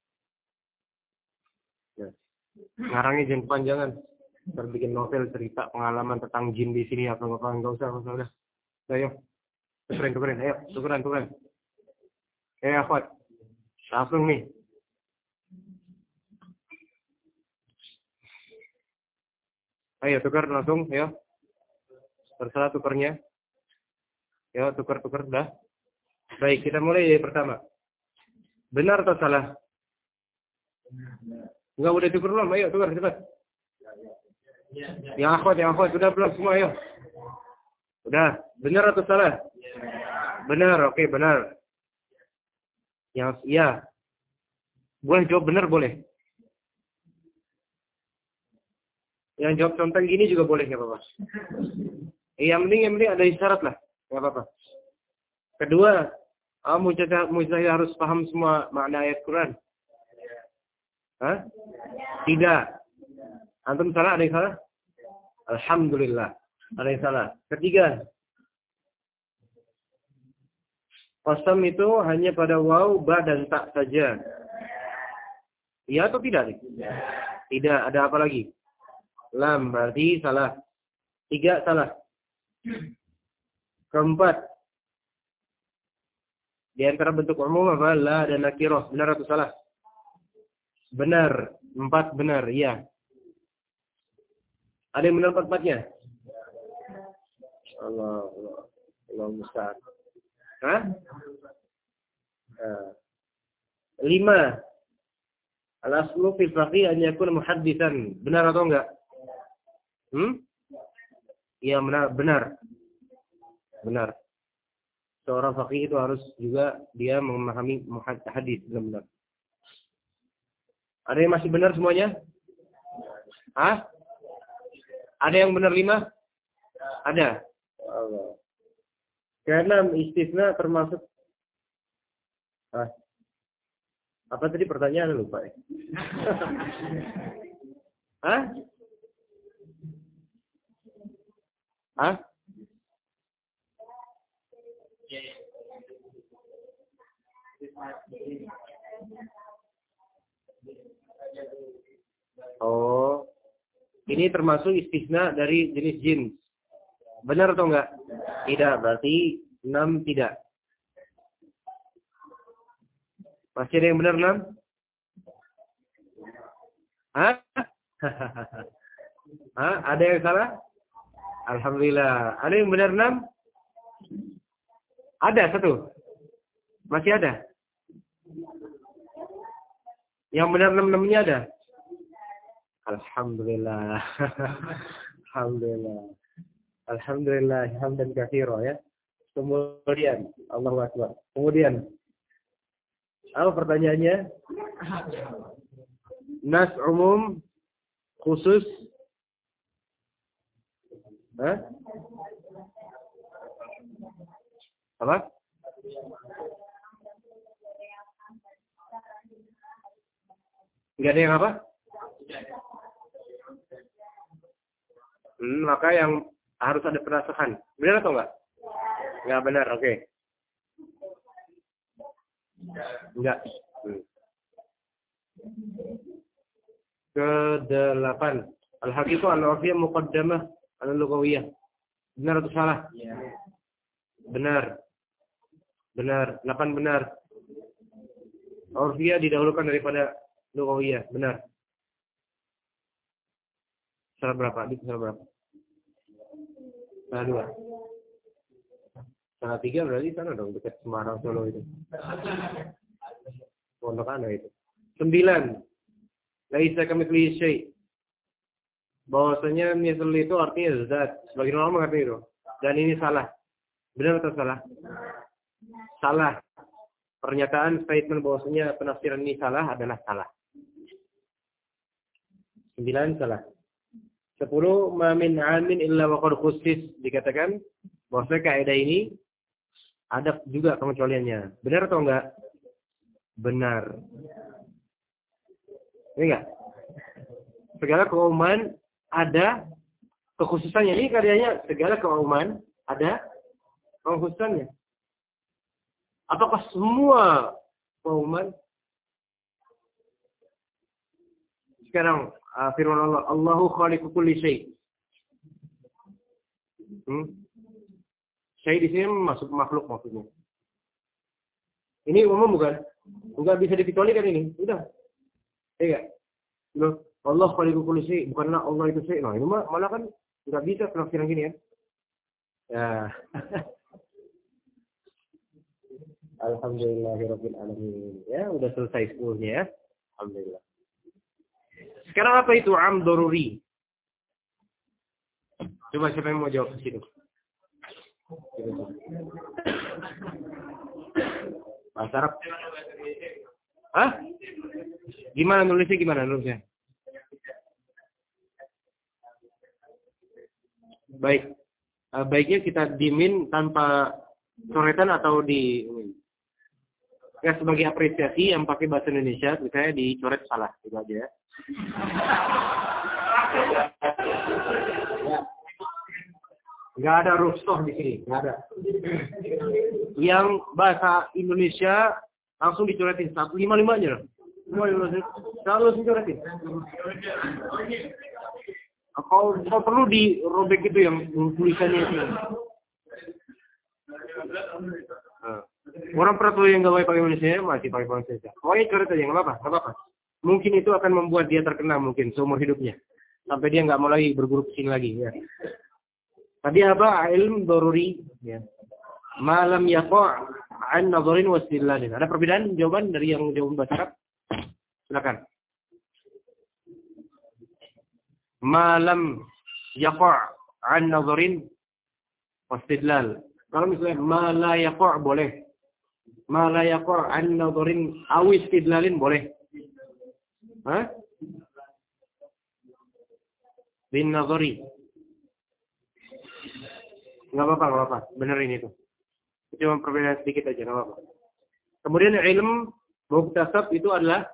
Ya. Ngarangnya jangan kepanjangan. Ntar bikin novel cerita pengalaman tentang jin di sini apa apa enggak usah, enggak usah udah. Ayo. Tukerin, tukerin, ayo, tukeran, tukeran. Eh, akhwat. Langsung nih. Ayo tukar langsung, ya. Terserah tukarnya. Ya, tukar-tukar dah. Baik, kita mulai dari pertama. Benar atau salah? Enggak boleh tukar belum? Ayo tukar cepat. Yang akhwat, yang akhwat sudah belum semua, ayo. Udah, benar atau salah? Benar, oke, benar. Yang iya. Boleh jawab benar, boleh. Yang jawab contoh gini juga boleh, enggak apa-apa. Eh, yang penting, yang penting ada isyarat lah, enggak apa-apa. Kedua, kamu mujtahid harus paham semua makna ayat Quran. Hah? Tidak. Antum salah, ada yang salah? Alhamdulillah. Ada yang salah. Ketiga, qasam itu hanya pada waw, ba, dan tak saja. Iya atau tidak? Tidak. Ada apa lagi? Lam, berarti salah. Tiga, salah. Keempat, di antara bentuk umum apa? La dan nakiroh. Benar atau salah? Benar. Empat benar, iya. Ada yang benar empat-empatnya? Allah, Allah, Allah musta'an. Hah? Uh, lima. Al-aslu fil faqih an yakuna muhaddisan. Benar atau enggak? Hmm? Iya, benar, benar. Benar. Seorang faqih itu harus juga dia memahami hadis benar-benar. Ada yang masih benar semuanya? Hah? Ada yang benar lima? Ada. Allah. Karena istisna termasuk. Ah. Apa tadi pertanyaan, lupa ya? Hah? Hah? Oh, ini termasuk istisna dari jenis jin. Benar atau enggak? Tidak, berarti enam tidak. Masih ada yang benar enam? Hah? Hah? Ada yang salah? Alhamdulillah. Ada yang benar enam? Ada satu. Masih ada? Yang benar enam-enamnya ada? Alhamdulillah. Alhamdulillah. Alhamdulillah. Hamdan katsira ya. Kemudian Allahu Akbar. Kemudian apa pertanyaannya? Nas umum khusus. Hah? Apa? Enggak ada yang apa? Hmm, maka yang harus ada penasahan. Benar atau enggak? Enggak benar, oke. Okay. Enggak. Hmm. Kedelapan. Al-haqiqah al-urfiyah muqaddamah al-lughawiyah. Benar atau salah? Ya. Benar. Benar. Delapan benar. Urfiyah didahulukan daripada lughawiyah. Benar. Salah berapa? Adik salah berapa? Salah dua. Salah tiga berarti sana dong, dekat Semarang Solo itu. Pondok Ana itu. Sembilan. Laisa kamitslihi syai'. Bahwasanya misal itu artinya zat. Sebagian ulama mengatakan itu. Dan ini salah. Benar atau salah? Salah. Pernyataan statement bahwasanya penafsiran ini salah adalah salah. Sembilan salah. Sepuluh, ma min amin illa wa qad khussis, dikatakan bahwa kaidah ini ada juga pengecualiannya. Benar atau enggak? Benar. Ini enggak? Segala keumuman ada kekhususannya. Ini kaidahnya segala keumuman ada kekhususannya. Apakah semua keumuman? Sekarang uh, firman Allah, Allahu khaliqu kulli syai'. Hmm? Syai' di sini masuk makhluk maksudnya. Ini umum bukan? Enggak bisa dikecualikan ini. Udah. Iya. Loh, Allah khaliqu kulli syai, bukanlah Allah itu syai. Nah, itu mah malah kan enggak bisa penafsiran gini ya. Ya. Alhamdulillahirabbil alamin. Ya, udah selesai sepuluhnya ya. Alhamdulillah. Sekarang apa itu am daruri? Coba siapa yang mau jawab di situ? Bahasa Arab. Hah? Gimana nulisnya gimana nulisnya? Baik. Uh, baiknya kita dimin tanpa coretan atau di ya sebagai apresiasi yang pakai bahasa Indonesia misalnya dicoret salah gitu aja ya. Nggak ada rusuh di sini, nggak ada. Yang bahasa Indonesia langsung dicoretin satu lima lima aja. Semua langsung dicoretin. Kalau, kalau perlu dirobek itu yang tulisannya itu. Nah, orang peraturan yang nggak pakai Indonesia masih pakai bahasa Indonesia. Pokoknya coret aja, nggak apa-apa, nggak apa-apa. Mungkin itu akan membuat dia terkenal mungkin seumur hidupnya. Sampai dia nggak mau lagi berguru kesini lagi. Ya. Tadi apa? Ilmu daruri. Ya. Malam yaqa' an nadharin wa istidlalin. Ada perbedaan jawaban dari yang jawaban bahasa Arab? Silakan. Malam yaqa' an nadharin wa istidlal. Kalau misalnya ma la yaqa' boleh. Ma la yaqa' an nadharin aw istidlalin boleh. Hah? Bin nadhari. Enggak apa-apa, enggak apa-apa. Benerin itu. Cuma perbedaan sedikit aja, enggak apa-apa. Kemudian ilmu muktasab itu adalah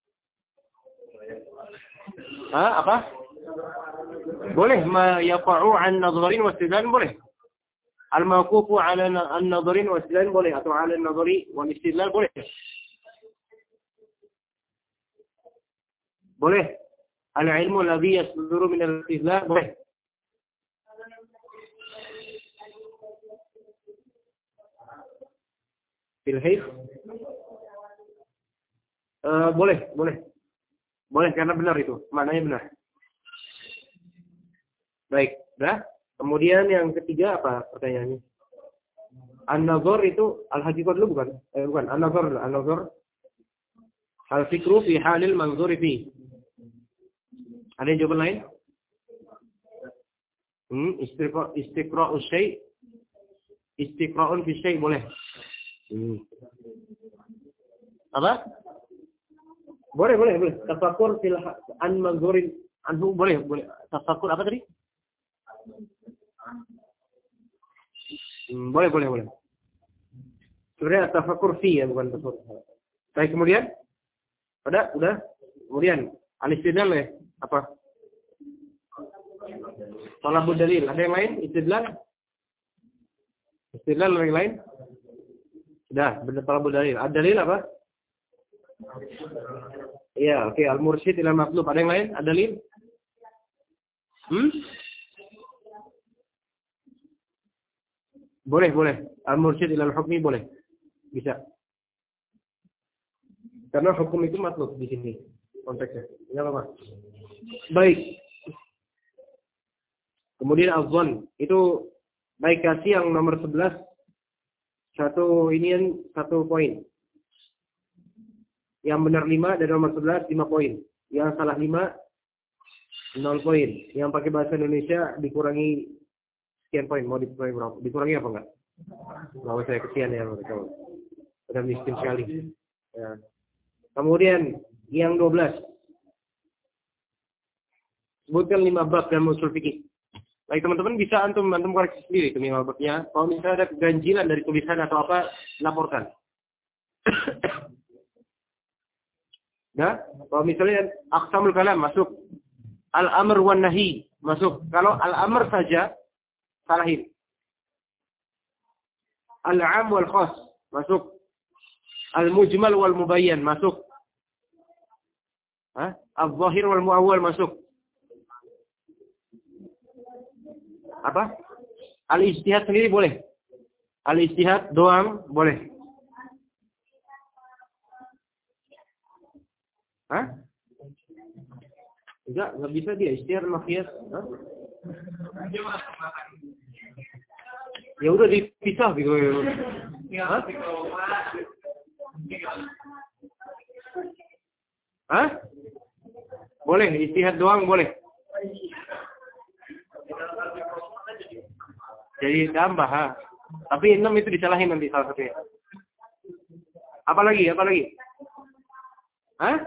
Hah, apa? Boleh ma yaqa'u an nadharin wa istidlalin boleh. Al-mawqufu 'ala an-nadharin wa istidlalin boleh atau 'ala an-nadhari wa istidlal boleh. Boleh. Al-ilmu alladhi yasduru min al-istidlal boleh. Filhif uh, boleh, boleh. Boleh karena benar itu, maknanya benar. Baik, dah. Kemudian yang ketiga apa pertanyaannya? An-nazar itu al-haqiqah dulu bukan? Eh bukan, an-nazar, an-nazar al-fikru fi halil manzuri fi. Ada yang jawaban lain? Hmm, istiqra istiqra'u syai' istiqra'un fi syai' boleh. Hmm. Apa? Boleh, boleh, boleh. Tafakur fil an manzurin anhu boleh, boleh. Tafakur apa tadi? Hmm, boleh, boleh, boleh. Sebenarnya tafakur fi ya, bukan tafakur. Baik, kemudian? Ada? Udah? Kemudian al-istidlal ya? Apa? Talabul dalil. Ada yang lain? Istidlal? Istidlal yang lain? Sudah, benar talabul dalil. Ad-dalil apa? Iya, oke. Okay. Al-mursyid ila matlub. Ada yang lain? Ada dalil? Hmm? Boleh, boleh. Al-mursyid ila al-hukmi boleh. Bisa. Karena hukum itu matlub di sini konteksnya. Enggak apa-apa. Baik. Kemudian al-zon itu baik kasih yang nomor sebelas satu ini satu poin. Yang benar lima dan nomor sebelas lima poin. Yang salah lima nol poin. Yang pakai bahasa Indonesia dikurangi sekian poin. Mau dikurangi berapa? Dikurangi apa enggak? Mau saya kesian ya, kawan. Sudah miskin sekali. Ya. Kemudian yang dua belas. Sebutkan lima bab dalam usul fikih. Baik teman-teman bisa antum antum koreksi sendiri itu lima babnya. Kalau misalnya ada keganjilan dari tulisan atau apa, laporkan. Nah, kalau misalnya aqsamul kalam masuk, al-amr wan nahi masuk. Kalau al-amr saja salahin. Al-'am wal khas masuk. Al-mujmal wal mubayyan masuk. Hah? Al-zahir wal muawwal masuk. Apa? Al-ijtihad sendiri boleh. Al-ijtihad doang boleh. Hah? Enggak, enggak bisa dia istiar sama kias. Hah? Ya udah dipisah gitu. Hah? Hah? Boleh, istihad doang boleh. Jadi tambah, ha. Tapi enam itu disalahin nanti salah satunya. Apa lagi? Apa lagi? Hah?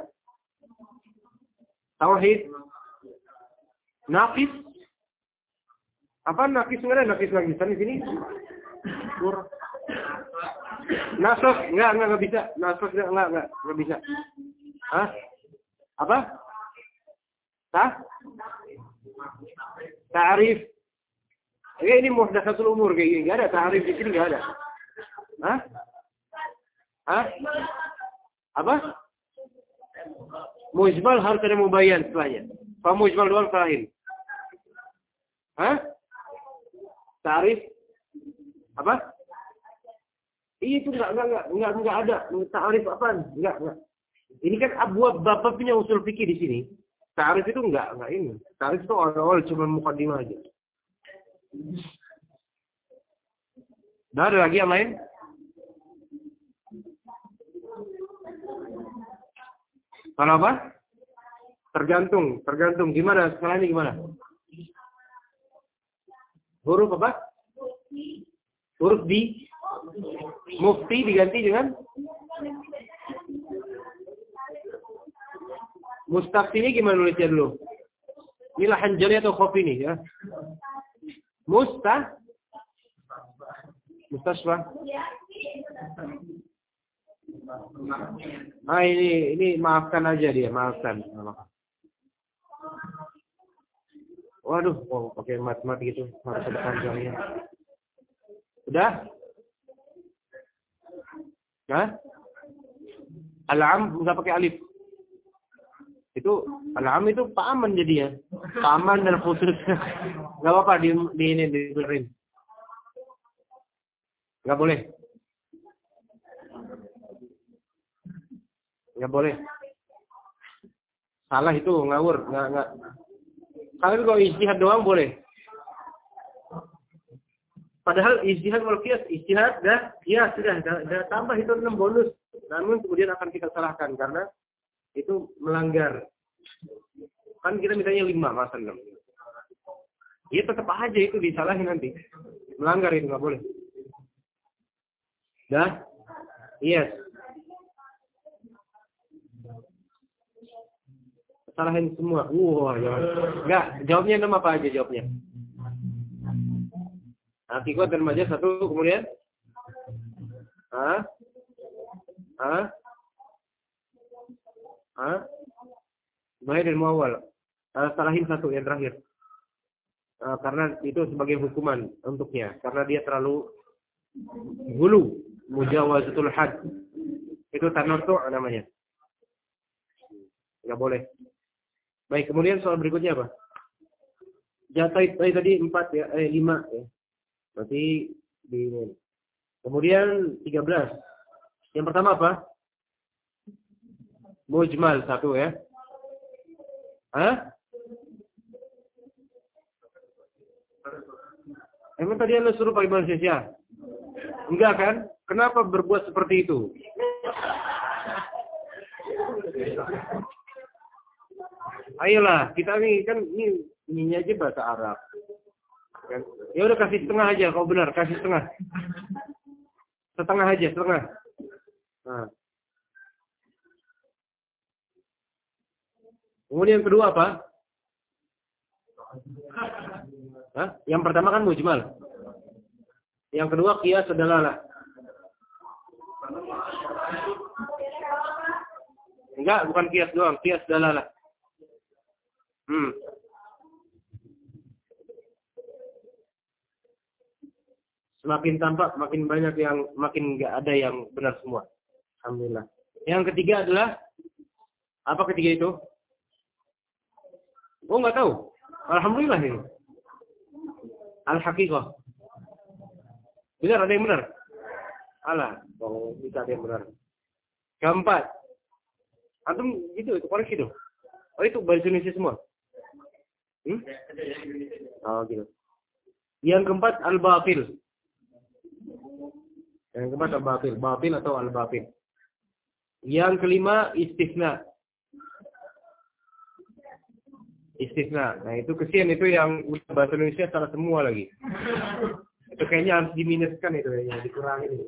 Tauhid. Nafis. Apa nafis sebenarnya? Nafis lagi di sini. Kur. Nasab, enggak, enggak, enggak bisa. Nasab enggak, enggak, enggak, enggak bisa. Hah? Apa? Tah? Ta'rif. Ya ini muhdatsatul umur kayak gini, enggak ada ta'rif di sini, enggak ada. Hah? Hah? Apa? Mujmal harus ada mubayyan setelahnya. Fa mujmal doang salahin. Hah? Ta'rif? Apa? Iya itu enggak enggak enggak enggak enggak ada. Ta'rif apaan? Enggak, enggak. Ini kan abwab bapak punya usul fikih di sini. Ta'rif itu enggak, enggak ini. Ta'rif itu awal-awal cuma mukadimah aja. Nah, ada lagi yang lain? Kalau apa? Tergantung, tergantung. Gimana? Sekarang ini gimana? Huruf apa? Huruf di mufti diganti dengan mustafti ini gimana nulisnya dulu? Ini Hanjali atau Khofi ini ya? Musta Mustasfa. Ah ini ini maafkan aja dia, maafkan. Waduh, oh, pakai mat-mat gitu, harus ada panjangnya. Udah? Hah? Al-am enggak pakai alif. Itu al-am itu paman jadinya. Paman dan khusus. Enggak apa-apa di, di ini dibenerin. Enggak boleh. Enggak boleh. Salah itu ngawur, enggak enggak. Kalau kalau ijtihad doang boleh. Padahal ijtihad wal qiyas, ijtihad dah qiyas sudah dah tambah itu enam bonus. Namun kemudian akan kita salahkan karena itu melanggar. Kan kita misalnya lima masa enam. Ya tetap aja itu disalahin nanti. Melanggar itu nggak boleh. Dah? Yes. Salahin semua. Wah, jangan. Enggak, jawabnya nama apa aja jawabnya? Hakikat dan majaz satu, kemudian? Hah? Hah? Hah? Zahir dan muawwal. Uh, salahin satu yang terakhir. Uh, karena itu sebagai hukuman untuknya. Karena dia terlalu gulu. Mujawazatul had. Itu tanartu namanya. Nggak boleh. Baik, kemudian soal berikutnya apa? Jatah tadi, tadi empat ya, eh lima ya. Berarti di ini. Kemudian tiga belas. Yang pertama apa? Mujmal satu ya. Hah? Emang tadi Anda suruh pakai bahasa Indonesia? Enggak kan? Kenapa berbuat seperti itu? Ayolah, kita nih kan ini ini aja bahasa Arab. Kan? Ya udah kasih setengah aja, kalau benar kasih setengah. Setengah aja, setengah. Nah. Kemudian yang kedua apa? Hah? Yang pertama kan mujmal. Yang kedua qiyas dalalah. Enggak, bukan qiyas doang, qiyas dalalah. Hmm. Semakin tampak, makin banyak yang, makin enggak ada yang benar semua. Alhamdulillah. Yang ketiga adalah, apa ketiga itu? Oh, enggak tahu. Alhamdulillah ini. Al-haqiqah. Benar, ada yang benar? Alah, oh, bisa ada yang benar. Keempat. Antum gitu, itu koreksi dong. Oh, itu bahasa Indonesia semua. Hmm? Oh gitu. Yang keempat al-batil. Yang keempat al-batil, batil atau al-batil. Yang kelima istisna. Istisna. Nah, itu kesian itu yang bahasa Indonesia salah semua lagi. Itu kayaknya harus diminuskan itu ya, dikurangin.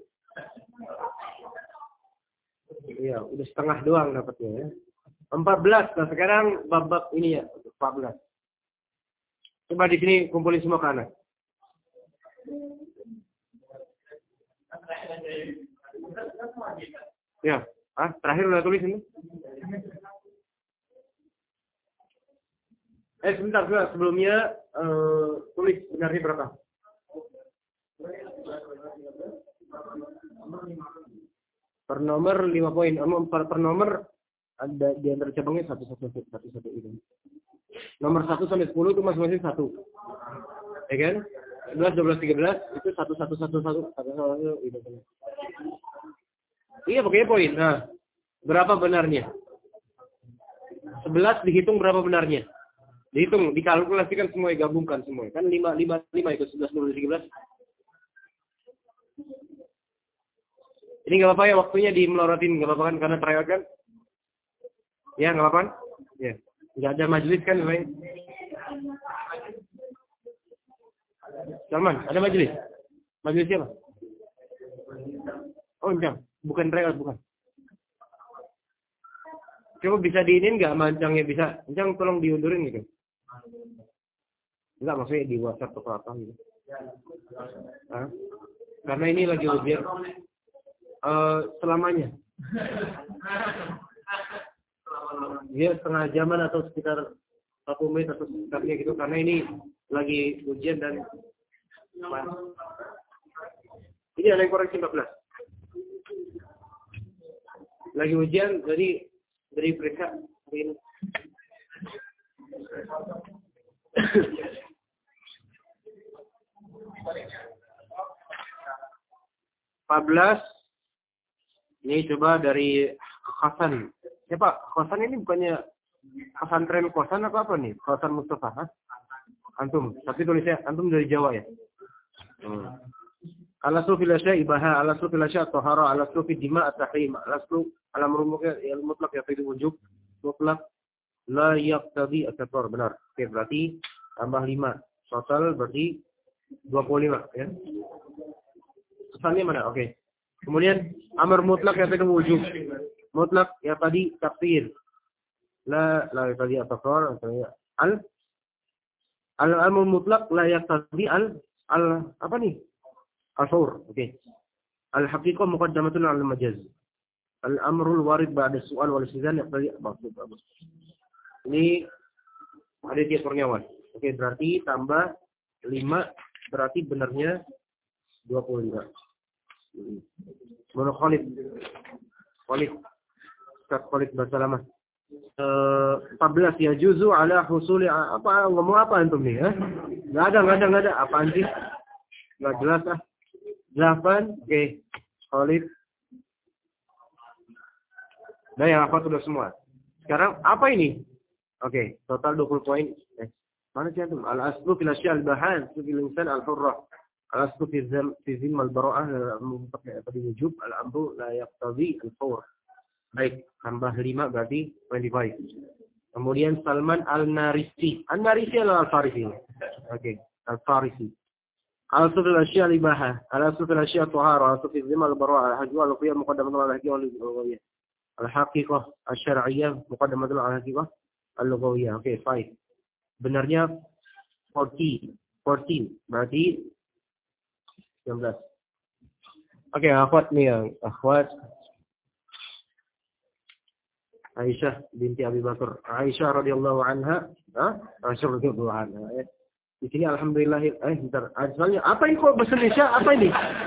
Iya, udah setengah doang dapatnya ya. empat belas. Nah, sekarang bab-bab ini ya, empat belas. Coba di sini kumpulin semua kanan. Ya, ah, terakhir udah tulis ini. Eh, sebentar, sebentar. Sebelumnya uh, tulis benarnya berapa? Per nomor lima poin. Per, per nomor ada di antara cabangnya satu satu satu satu ini. Nomor satu sampai sepuluh itu masing-masing satu. Ya kan? sebelas, dua belas, tiga belas itu satu satu satu satu satu satu itu. Iya, pokoknya poin. Nah, berapa benarnya? sebelas dihitung berapa benarnya? Dihitung, dikalkulasikan semua, digabungkan semua. Kan lima, lima, lima itu sebelas, dua belas, tiga belas. Ini nggak apa-apa ya waktunya dimelorotin, nggak apa-apa kan karena tryout kan? Ya nggak apa-apa? Ya, nggak ada majelis kan? Salman, ada majelis? Majelis siapa? Oh enggak, bukan tryout bukan. Coba bisa diinin nggak mancangnya bisa? Encang tolong diundurin gitu. Enggak maksudnya di WhatsApp atau apa gitu. Hah? Karena ini lagi ujian. Uh, selamanya. Dia setengah jaman atau sekitar satu menit atau sekitarnya gitu karena ini lagi ujian dan ini ada yang koreksi empat belas. Lagi ujian jadi dari periksa hari ini. empat belas. Ini coba dari Hasan. Siapa? Hasan ini bukannya pesantren kosan apa apa nih? Hasan Mustafa, ha? Antum. Tapi tulisnya antum dari Jawa ya. Hmm. Al-aslu fil asya' ibaha, al-aslu fil asya' tahara, al-aslu fil dima' at-tahrim, al-aslu ala murmuka al-mutlaq yafidu wujub, mutlaq la yaqtadi at-tathar. Benar. Oke, berarti tambah lima. Total berarti dua puluh lima ya. Pesannya mana? Oke. Kemudian amar mutlak yang tadi wujud. Mutlak yang tadi takfir. La la tadi at-tathar al al amr mutlak la yaqtadi al al apa nih? Al-fawr. Oke. Al-haqiqah muqaddamatun 'ala al-majaz. Al-amrul warid ba'da su'al wal istizan yaqtadi maksud. Ini ada tiap pernyawan. Oke, berarti tambah lima berarti benarnya dua puluh lima. Mono Khalid. Khalid. Ustaz Khalid bersalamah. Eh, empat belas ya juzu ala husuli apa ngomong apa antum nih ya? Enggak ada, enggak ada, enggak ada. Apaan sih? Enggak jelas ah. delapan. Oke. Khalid. Nah, yang apa sudah semua. Sekarang apa ini? Oke, total dua puluh poin. Eh, mana sih antum? Al-aslu fil asya' al-bahan, fil insan al-hurrah. Al-aslu fi zam fi zim al-bara'ah pakai tadi wujub, al-amru la yaqtadi al-fawr. Baik, tambah lima berarti dua puluh lima. Kemudian Salman al-Narisi. Al-Narisi adalah al-Farisi. Oke, al-Farisi. Al-aslu fil asya' al-ibaha, al-aslu fil asya' at-tahara, al-aslu fi zim al-bara'ah, al-hajju al-qiyam muqaddamatun 'ala al-haqi wal-lughawiyah. Al-haqiqah asy-syar'iyyah muqaddamatun 'ala al-haqiqah al-lughawiyah. Oke, baik. Benarnya empat puluh. empat puluh berarti enam belas. Oke, akhwat nih yang akhwat Aisyah binti Abi Bakar. Aisyah radhiyallahu anha, ah, Aisyah radhiyallahu anha. Eh, di sini alhamdulillah eh bentar. Soalnya apa ini kok bahasa Indonesia? Apa ini?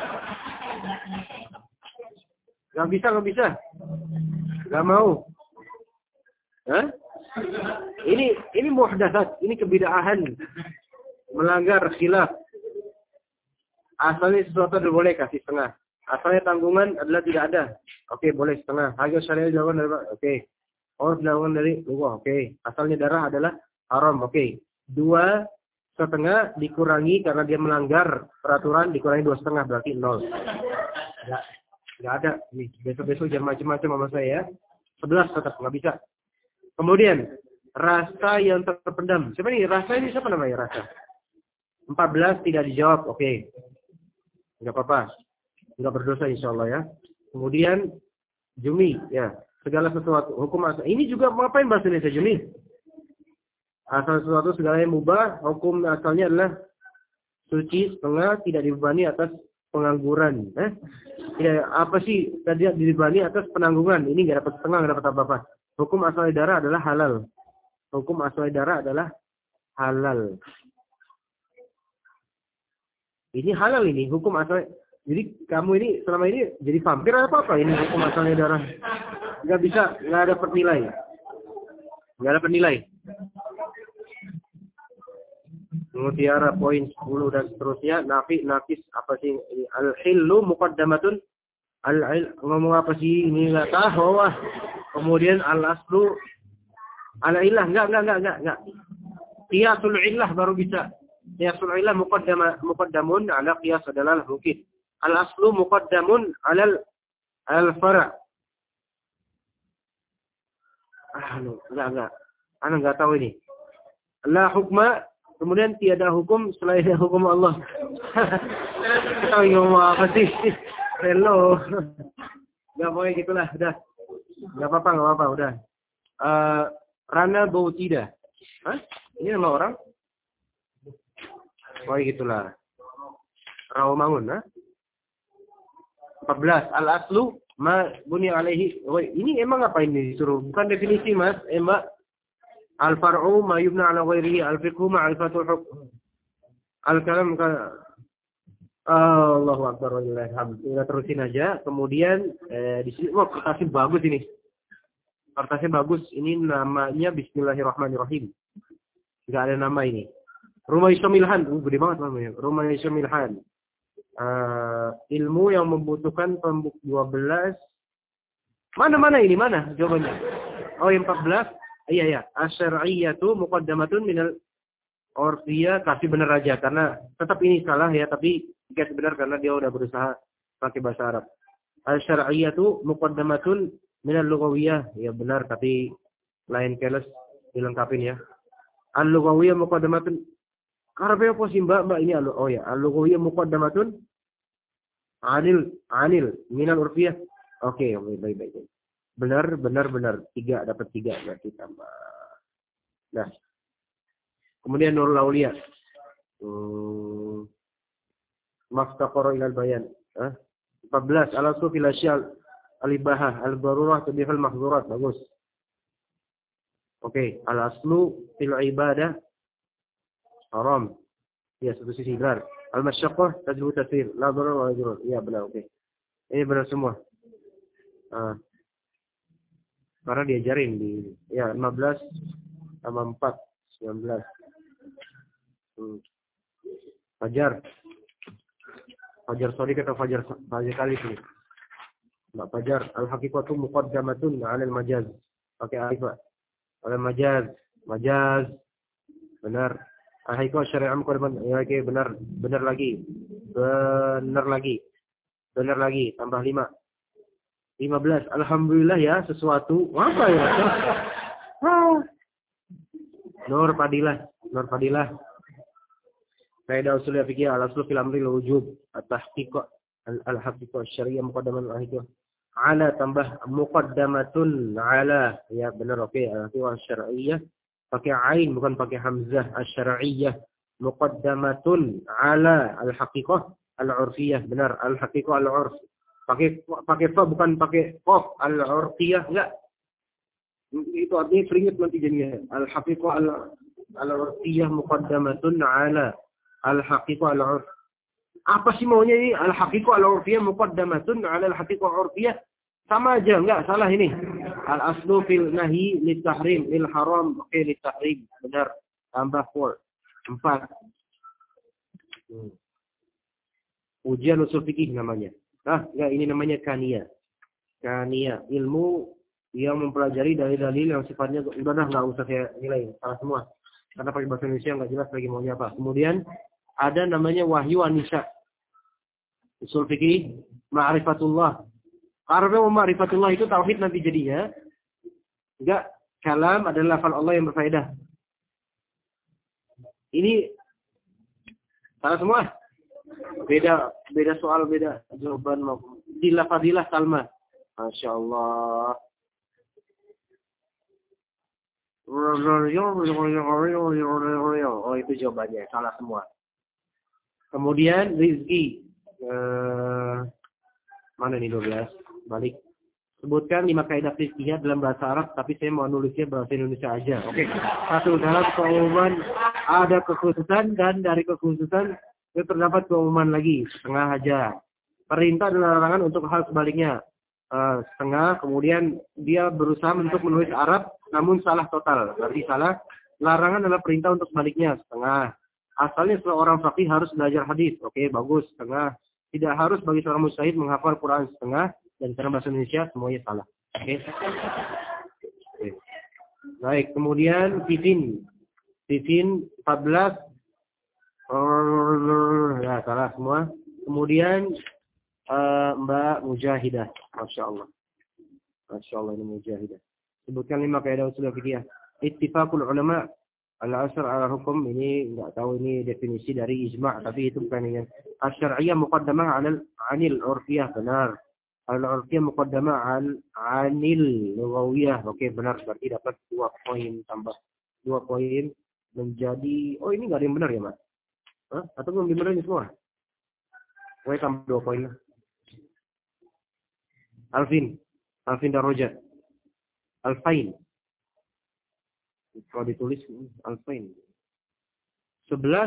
Gak bisa, gak bisa. Gak mau. Hah? Ini ini muhdatsat, ini kebid'ahan. Melanggar khilaf. Asalnya sesuatu tidak boleh kasih setengah. Asalnya tanggungan adalah tidak ada. Oke, boleh setengah. Harga syariah jawaban dari oke. Oh, jawaban dari Allah. Oke. Asalnya darah adalah haram. Oke. Dua setengah dikurangi karena dia melanggar peraturan, dikurangi dua setengah berarti nol. Enggak, enggak ada. Nih, besok-besok jangan macam-macam sama saya ya. Sebelas tetap nggak bisa. Kemudian rasa yang terpendam. Siapa nih? Rasa ini siapa namanya rasa? Empat belas tidak dijawab. Oke. Okay. Enggak apa-apa. Enggak berdosa insyaallah ya. Kemudian jumi ya. Segala sesuatu hukum asal. Ini juga ngapain bahasa Indonesia jumi? Asal sesuatu segala yang mubah, hukum asalnya adalah suci, setengah, tidak dibebani atas pengangguran. Eh? Tidak, apa sih tidak dibebani atas penanggungan? Ini nggak dapat setengah, nggak dapat apa-apa. Hukum asal darah adalah halal. Hukum asal darah adalah halal. Ini halal ini, hukum asal. Jadi kamu ini selama ini jadi vampir apa apa? Ini hukum asalnya darah. Nggak bisa, nggak ada penilai. Nggak ada penilai. Mutiara poin sepuluh dan seterusnya. Nafi, nafis, apa sih? Al-hillu muqaddamatun. Al-il, ngomong apa sih? Ini nggak tahu. Wah. Kemudian al-aslu. Al-ilah, enggak, enggak, enggak, enggak. enggak. Qiyasul illah baru bisa. Qiyasul illah muqaddama, muqaddamun ala qiyas adalah mungkin. Al-aslu muqaddamun ala al-fara'. Ah, enggak, enggak. Ana enggak tahu ini. La hukma. Kemudian tiada hukum selain hukum Allah. Kita ngomong apa sih? Hello. Gak boleh gitulah, udah. Gak apa-apa, gak apa-apa, udah. Uh, Rana Bautida. Hah? Ini nama orang? Oh gitulah. Rawamangun, ha? empat belas. Al-aslu ma buni alaihi. Oh, ini emang apa ini disuruh? Bukan definisi, Mas. Emang al-far'u ma yubna ala ghairihi, al-fiqhu ma'rifatul hukm. Al-kalam ka Allahu akbar walillahi hamd. Kita terusin aja. Kemudian eh, di sini wah kertasnya bagus ini. Kertasnya bagus. Ini namanya Bismillahirrahmanirrahim. Enggak ada nama ini. Rumah Isyamilhan. Uh, gede banget namanya. Rumah Isyamilhan. Uh, ilmu yang membutuhkan pembuk dua belas. Mana-mana ini? Mana jawabannya? Oh, yang empat belas. Iya ya, asyariyatu muqaddamatun minal urfiyah. Kasih benar aja karena tetap ini salah ya, tapi kasih benar karena dia udah berusaha pakai bahasa Arab. Asyariyatu muqaddamatun minal lughawiyah. Ya benar tapi lain keles dilengkapin ya. Al-lughawiyah muqaddamatun. Arabnya apa sih Mbak? Mbak ini al oh ya, al-lughawiyah muqaddamatun anil anil minal urfiyah. Oke, okay, oke, okay, baik baik. Benar, benar, benar. Tiga, dapat tiga. Berarti tambah. Nah. Kemudian Nurul Aulia. Hmm. Maftaqara ilal bayan. Eh? empat belas. Al-aslu fil asyal. Al-ibahah. Al-barurah. Tabihal mahzurat. Bagus. Oke. Okay. Al-aslu fil ibadah. Haram. Ya, satu sisi benar. Al-masyaqqah. Tajlu tasir. La darar wa la jurur. Ya, benar. Oke. Okay. Ini benar semua. Ah. Karena diajarin di ya lima belas sama empat sembilan belas. Hmm. Fajar. Fajar Shadiq atau Fajar Fajar kali ini. Mbak Fajar, al-haqiqatu muqaddamatun 'ala al-majaz. Pakai alif, Pak. Al majaz, majaz. Benar. Al-haqiqah syari'ah muqaddamatun. Ya, oke, benar. Benar lagi. Benar lagi. Benar lagi, tambah lima. lima belas. Alhamdulillah ya, sesuatu. Apa ya? Ah. Nur Fadilah. Nur Fadilah. Kaidah usul fikih al-aslu fil amri al-wujub. At-tahqiq al-haqiqah syariah muqaddaman al-haqiqah. Ala tambah muqaddamatun ala. Ya benar, oke. Okay. Al-haqiqah syariah. Pakai ain bukan pakai hamzah. Al-syariah. Muqaddamatun ala al-haqiqah al-urfiyah. Benar. Al-haqiqah al-urf. Pakai pakai fa bukan pakai qaf. Al-urfiyah enggak. Itu artinya seringat nanti jadinya. Al-haqiqah al-urfiyah muqaddamatun ala al-haqiqah al-urf. Apa sih maunya ini? Al-haqiqah al-urfiyah muqaddamatun ala al-haqiqah al-urfiyah. Sama aja, enggak salah ini. Al-aslu fil nahi lit tahrim, lil haram, oke lit tahrim. Benar. Tambah four. empat. Hmm. Ujian usul fikih namanya. Ah, enggak, ini namanya kania. Kania, ilmu yang mempelajari dalil-dalil yang sifatnya udah dah enggak usah saya nilai, salah semua. Karena pakai bahasa Indonesia nggak jelas lagi maunya apa. Kemudian ada namanya wahyu an-nisa. Usul fikih ma'rifatullah. Karena ma'rifatullah itu tauhid nanti jadinya. Enggak, kalam adalah lafal Allah yang berfaedah. Ini salah semua. Beda beda soal, beda jawaban. Dilah fadilah Salma. Masya Allah. Oh, itu jawabannya. Salah semua. Kemudian rizki. Eh, mana nih dua belas? Balik. Sebutkan lima kaidah fikih dalam bahasa Arab, tapi saya mau nulisnya bahasa Indonesia aja. Oke. Satu, dalam keumuman ada kekhususan, dan dari kekhususan itu terdapat keumuman lagi, setengah aja. Perintah dan larangan untuk hal sebaliknya. Uh, setengah, kemudian dia berusaha untuk menulis Arab, namun salah total. Berarti salah. Larangan adalah perintah untuk sebaliknya, setengah. Asalnya seorang faqih harus belajar hadis. Oke, bagus, setengah. Tidak harus bagi seorang mujtahid menghafal Quran, setengah. Dan karena bahasa Indonesia semuanya salah. Oke. Oke. Baik, kemudian Titin. Titin empat belas. Ya, salah semua. Kemudian uh, Mbak Mujahidah. Masya Allah. Masya Allah ini Mujahidah. Sebutkan lima kaidah usul fikih. Ittifaqul ulama al-asr ala hukum. Ini enggak tahu ini definisi dari ijma', tapi itu bukan ini. Asy-syar'iyyah muqaddamah 'ala 'anil 'urfiyah, benar. Al-'urfiyah muqaddamah 'an 'anil lughawiyah. Oke, benar, berarti dapat dua poin tambah dua poin menjadi. Oh, ini enggak ada yang benar ya, Mas? Hah? Atau belum benar ini semua? Oke, tambah dua poin lah. Alvin, Alvin Darajat. Alfain. Kalau ditulis Alfain. sebelas,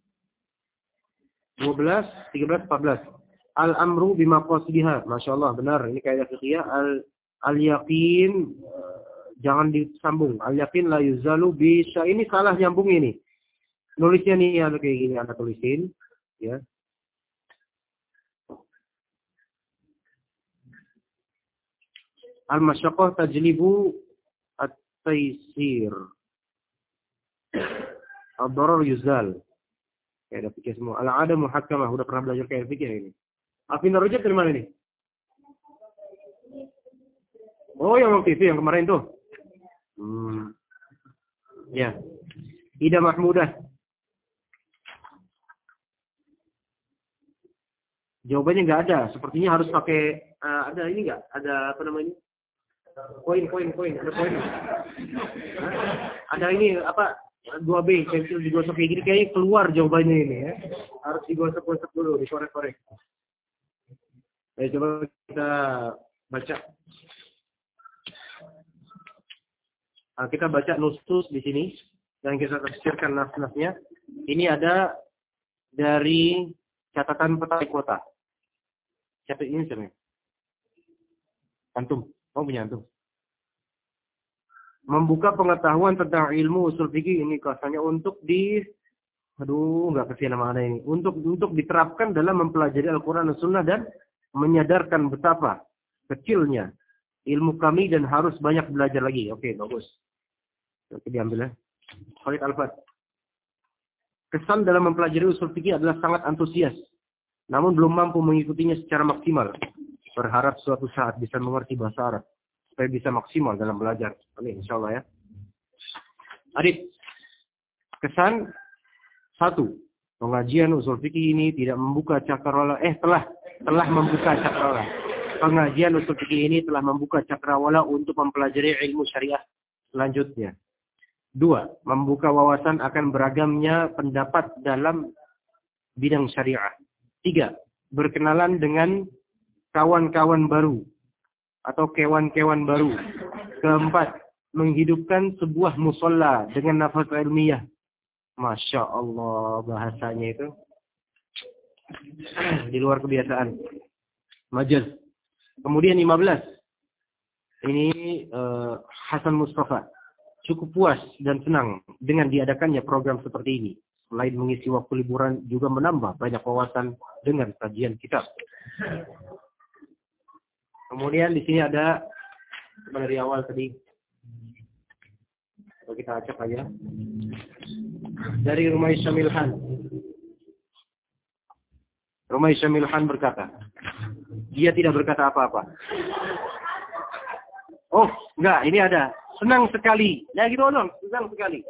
dua belas, tiga belas, empat belas. Al-amru bima qasidiha. Masya Allah, benar. Ini kaidah fikih. Al al-yaqin, jangan disambung. Al-yaqin la yuzalu bisa. Ini salah nyambung ini. Nulisnya nih ada kayak gini, Anda tulisin, ya. Al-masyaqqah tajlibu at-taysir. Ad-darar yuzal. Kaidah fikih semua. Al-'ada muhakkamah. Udah pernah belajar kaidah fikih ini. Alvin Darajat dari mana nih? Oh, yang waktu itu, yang kemarin tuh. Hmm. Ya. Ida Mahmudah. Jawabannya nggak ada. Sepertinya harus pakai, uh, ada ini nggak? Ada apa namanya? Koin, koin, koin. Ada koin. Ada ini, apa? dua B. Pensil digosok kayak gini. Kayaknya keluar jawabannya ini ya. Harus digosok-gosok dulu, dikorek-korek. Ayo coba kita baca. Nah, kita baca nusus di sini dan kita tafsirkan nas-nasnya. Ini ada dari catatan peta kota. Siapa ini siapa? Antum. Oh, punya antum. Membuka pengetahuan tentang ilmu usul fikih ini kasarnya untuk di aduh nggak kesian nama ada ini. Untuk untuk diterapkan dalam mempelajari Al-Qur'an dan Sunnah dan menyadarkan betapa kecilnya ilmu kami dan harus banyak belajar lagi. Oke, bagus. Oke, diambil ya. Khalid Al-Fat. Kesan dalam mempelajari usul fikih adalah sangat antusias, namun belum mampu mengikutinya secara maksimal. Berharap suatu saat bisa mengerti bahasa Arab, supaya bisa maksimal dalam belajar. Amin, insya Allah ya. Adit, kesan satu, pengajian usul fikih ini tidak membuka cakrawala. Eh, telah telah membuka cakrawala. Pengajian usul fikih ini telah membuka cakrawala untuk mempelajari ilmu syariah selanjutnya. Dua, membuka wawasan akan beragamnya pendapat dalam bidang syariah. Tiga, berkenalan dengan kawan-kawan baru atau kewan-kewan baru. Keempat, menghidupkan sebuah musola dengan nafas ilmiah. Masya Allah bahasanya itu di luar kebiasaan. Majaz. Kemudian lima belas. Ini uh, Hasan Mustafa. Cukup puas dan senang dengan diadakannya program seperti ini. Selain mengisi waktu liburan, juga menambah banyak wawasan dengan kajian kitab. Kemudian di sini ada dari awal tadi. So, kita acak aja. Dari Rumaisya Milhan. Rumaisya Milhan berkata, dia tidak berkata apa-apa. Oh, enggak, ini ada. Senang sekali. Ya gitu dong, senang sekali.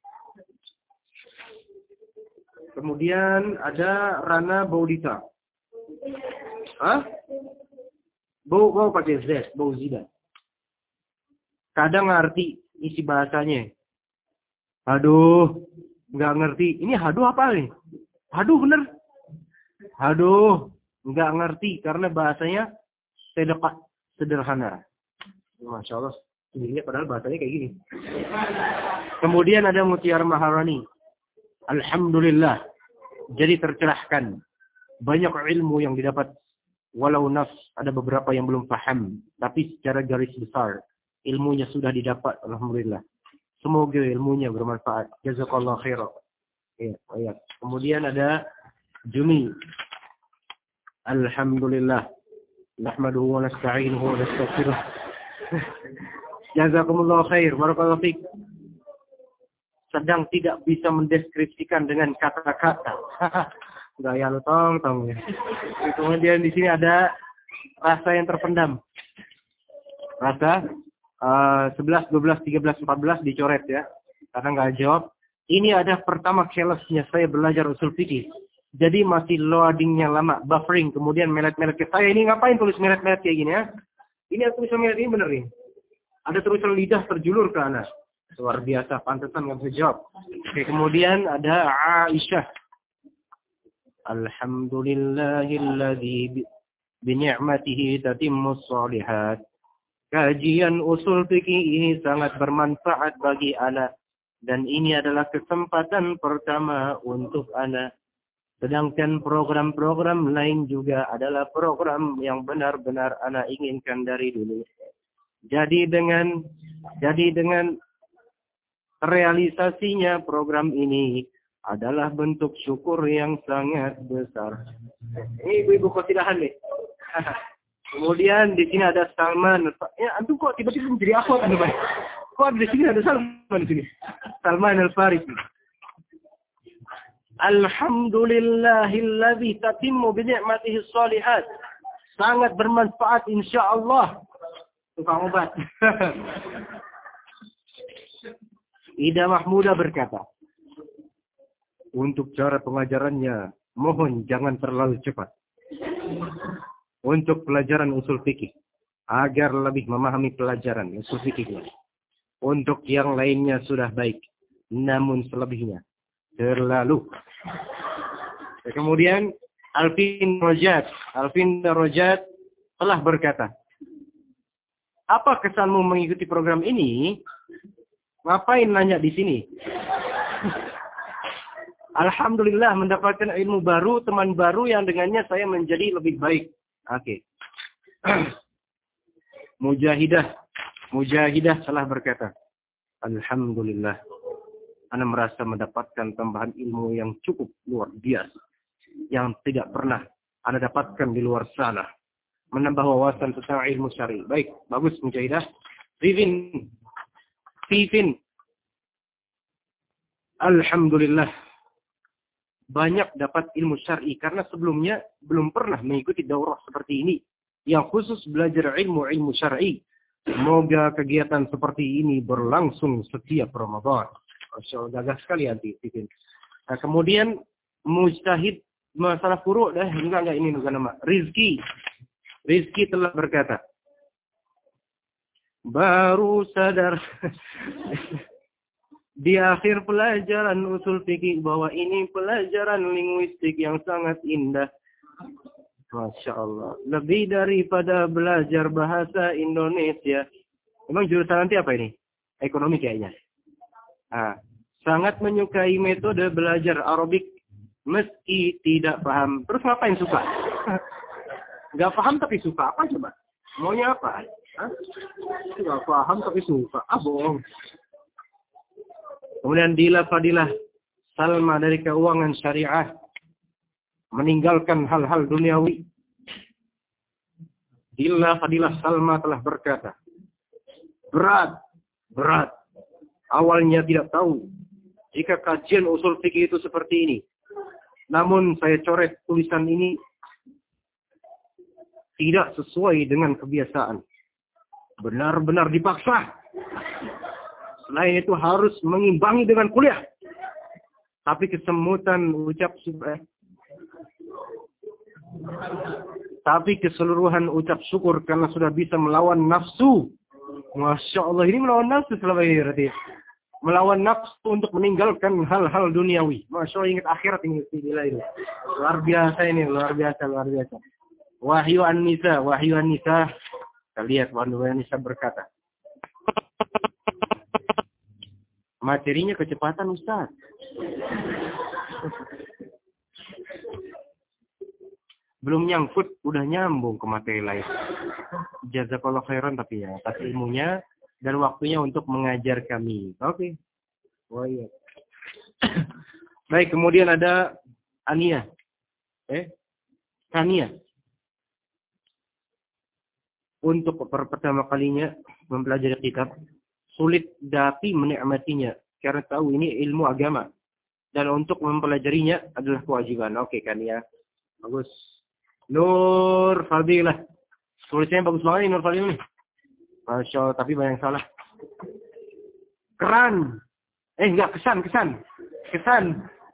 Kemudian ada Rana Baudita. Hah? Bau, bau pakai Z, bau zida. Kadang ngerti isi bahasanya. Aduh, nggak ngerti. Ini haduh apa nih? Haduh bener. Haduh, nggak ngerti karena bahasanya sedekat sederhana. Masya Allah, ini padahal bahasanya kayak gini. Kemudian ada Mutiara Maharani. Alhamdulillah, jadi tercerahkan. Banyak ilmu yang didapat. Walau nafs, ada beberapa yang belum paham. Tapi secara garis besar, ilmunya sudah didapat. Alhamdulillah. Semoga ilmunya bermanfaat. Jazakallah khairan. Ya, ya. Kemudian ada Jumi. Alhamdulillah. Nahmaduhu wa nasta'inuhu wa nastaghfiruh. Jazakumullah khair. Barakallahu fiik. Sedang tidak bisa mendeskripsikan dengan kata-kata. Gaya lu tong tong. Kemudian di sini ada rasa yang terpendam. Rasa uh, sebelas, dua belas, tiga belas, empat belas dicoret ya. Karena nggak jawab. Ini ada pertama carelessnya saya belajar usul fikih. Jadi masih loadingnya lama, buffering. Kemudian melet-melet ke saya ini ngapain tulis melet-melet kayak gini ya? Ini yang tulisan melet ini bener nih. Ada tulisan lidah terjulur ke anak. Luar biasa, pantesan nggak bisa jawab. Oke, kemudian ada Aisyah. Alhamdulillahilladzi bini'matihi tatimmus shalihat. Kajian usul fikih ini sangat bermanfaat bagi anak. Dan ini adalah kesempatan pertama untuk anak. Sedangkan program-program lain juga adalah program yang benar-benar anak inginkan dari dulu. Jadi dengan jadi dengan realisasinya program ini adalah bentuk syukur yang sangat besar. Ini ibu-ibu kosidahan nih. Kemudian di sini ada Salman. Ya, antum kok tiba-tiba menjadi akhwat anu, Pak? Kok di sini ada Salman di sini? Salman Al-Farisi. Alhamdulillahilladzi tatimmu bi ni'matihi shalihat. Sangat bermanfaat insyaallah. Tukang obat. Ida Mahmuda berkata, untuk cara pengajarannya, mohon jangan terlalu cepat. Untuk pelajaran usul fikih, agar lebih memahami pelajaran usul fikihnya. Untuk yang lainnya sudah baik, namun selebihnya terlalu. Kemudian Alvin Rojat, Alvin Rojat telah berkata, apa kesanmu mengikuti program ini? Ngapain nanya di sini? Alhamdulillah mendapatkan ilmu baru, teman baru yang dengannya saya menjadi lebih baik. Oke. Okay. Mujahidah. Mujahidah telah berkata, Alhamdulillah. Ana merasa mendapatkan tambahan ilmu yang cukup luar biasa. Yang tidak pernah Ana dapatkan di luar sana. Menambah wawasan tentang ilmu syar'i. Baik, bagus Mujahidah. Vivin. Vivin. Alhamdulillah. Banyak dapat ilmu syar'i karena sebelumnya belum pernah mengikuti daurah seperti ini yang khusus belajar ilmu-ilmu syar'i. Semoga kegiatan seperti ini berlangsung setiap Ramadan. Masya Allah, gagah sekali anti. Nah, kemudian mujtahid masalah furu' dah enggak enggak ini bukan nama. Rizki. Rizki telah berkata, baru sadar di akhir pelajaran usul fikih bahwa ini pelajaran linguistik yang sangat indah. Masya Allah. Lebih daripada belajar bahasa Indonesia. Memang jurusan nanti apa ini? Ekonomi kayaknya. Nah, sangat menyukai metode belajar Arabik meski tidak paham. Terus ngapain suka? Gak paham tapi suka. Apa coba? Maunya apa? Hah? Gak paham tapi suka. Ah, bohong. Kemudian Dila Fadilah Salma dari keuangan syariah meninggalkan hal-hal duniawi. Dila Fadilah Salma telah berkata, berat, berat awalnya tidak tahu jika kajian usul fikih itu seperti ini. Namun saya coret tulisan ini tidak sesuai dengan kebiasaan. Benar-benar dipaksa. Selain itu harus mengimbangi dengan kuliah. Tapi kesemutan ucap syukur. Tapi keseluruhan ucap syukur karena sudah bisa melawan nafsu. Masya Allah, ini melawan nafsu selama ini berarti. Melawan nafsu untuk meninggalkan hal-hal duniawi. Masya Allah, ingat akhirat ini. ini. Luar biasa ini, luar biasa, luar biasa. Wahyu An-Nisa, Wahyu An-Nisa. Kita lihat Wahyu An-Nisa berkata. Materinya kecepatan Ustaz. Belum nyangkut, udah nyambung ke materi lain. Jazakallah khairan tapi ya, atas ilmunya dan waktunya untuk mengajar kami. Oke. Okay. Oh iya. Baik, kemudian ada Ania. Eh? Kania. Untuk pertama kalinya mempelajari kitab, sulit tapi menikmatinya karena tahu ini ilmu agama dan untuk mempelajarinya adalah kewajiban. Oke kan ya, bagus. Nur Fadilah, tulisannya bagus banget ini Nur Fadilah nih. Masya Allah, tapi banyak yang salah. Keran, eh enggak kesan kesan kesan.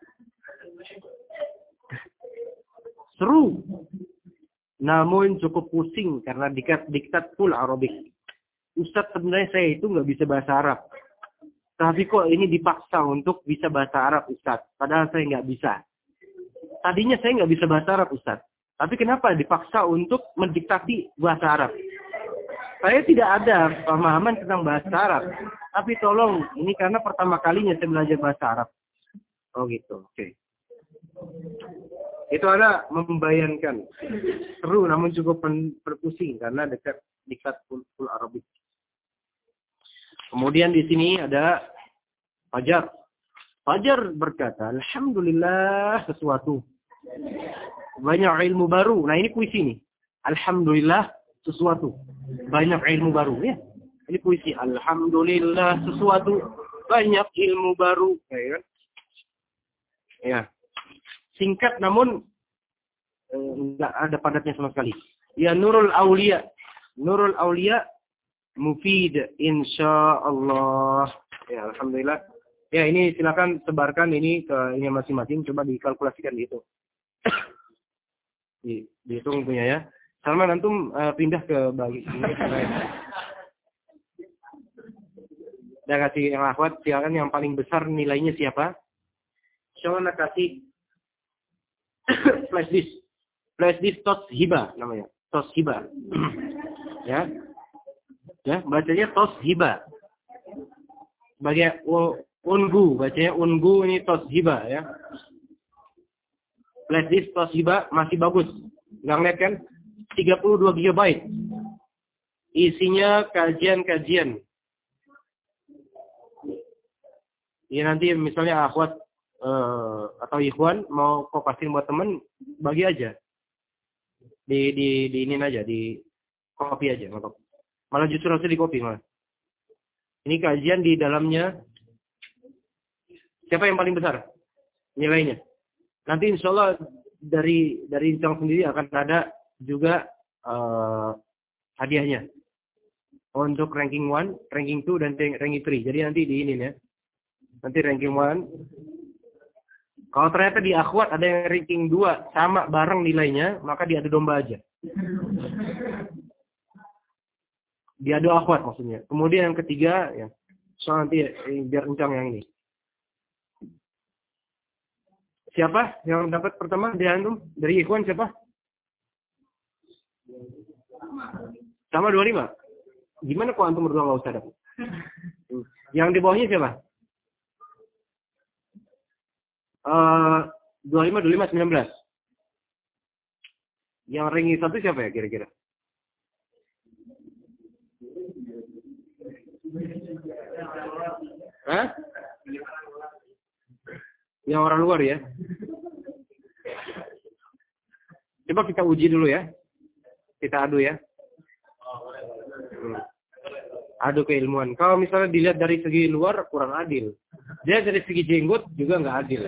Seru. Namun cukup pusing karena diktat diktatul Arabik. Ustadz sebenarnya saya itu nggak bisa bahasa Arab. Tapi kok ini dipaksa untuk bisa bahasa Arab Ustadz. Padahal saya nggak bisa. Tadinya saya nggak bisa bahasa Arab Ustadz. Tapi kenapa dipaksa untuk mendiktati bahasa Arab? Saya tidak ada pemahaman tentang bahasa Arab. Tapi tolong, ini karena pertama kalinya saya belajar bahasa Arab. Oh gitu, oke. Okay. Itu ada membayangkan. Seru namun cukup berpusing karena dekat diktat full Arabik. Kemudian di sini ada Fajar. Fajar berkata, Alhamdulillah sesuatu. Banyak ilmu baru. Nah ini puisi nih. Alhamdulillah sesuatu. Banyak ilmu baru. Ya. Ini puisi. Alhamdulillah sesuatu. Banyak ilmu baru. Ya. Ya. Singkat namun enggak eh, ada padatnya sama sekali. Ya Nurul Aulia. Nurul Aulia mufid insyaallah. Ya alhamdulillah. Ya ini silakan sebarkan ini ke ini masing-masing, coba dikalkulasikan gitu. Di dihitung punya ya. Salman antum uh, pindah ke bagi ini. Dan kasih yang akhwat silakan yang paling besar nilainya siapa? Insyaallah kasih flash disk. Flash disk Tos Hiba namanya. Tos Hiba. Ya. Ya, bacanya Tos Hiba. Sebagai Ungu, bacanya Ungu ini Tos Hiba ya. Flash disk Tos Hiba masih bagus. Enggak ngeliat kan? tiga puluh dua gigabyte. Isinya kajian-kajian. Ya nanti misalnya akhwat uh, atau ikhwan mau kopasin buat temen, bagi aja. Di di di ini aja, di copy aja, maaf. Malah justru harusnya di copy malah. Ini kajian di dalamnya. Siapa yang paling besar nilainya? Nanti insya Allah dari dari Incang sendiri akan ada juga uh, hadiahnya untuk ranking one, ranking two dan ranking three. Jadi nanti di ini ya. Nanti ranking one. Kalau ternyata di akhwat ada yang ranking dua sama bareng nilainya, maka diadu domba aja. Diadu akhwat maksudnya. Kemudian yang ketiga ya, so nanti eh, biar Incang yang ini. Siapa yang dapat pertama di antum? Dari ikhwan siapa? Sama dua puluh lima. Gimana kok antum berdua nggak usah dapat? Yang di bawahnya siapa? Uh, dua puluh lima, dua puluh lima, sembilan belas. Yang ranking satu siapa ya kira-kira? Hah? Yang orang luar ya. Coba kita uji dulu ya. Kita adu ya. Hmm. adu keilmuan. Kalau misalnya dilihat dari segi luar kurang adil. Dia dari segi jenggot juga nggak adil.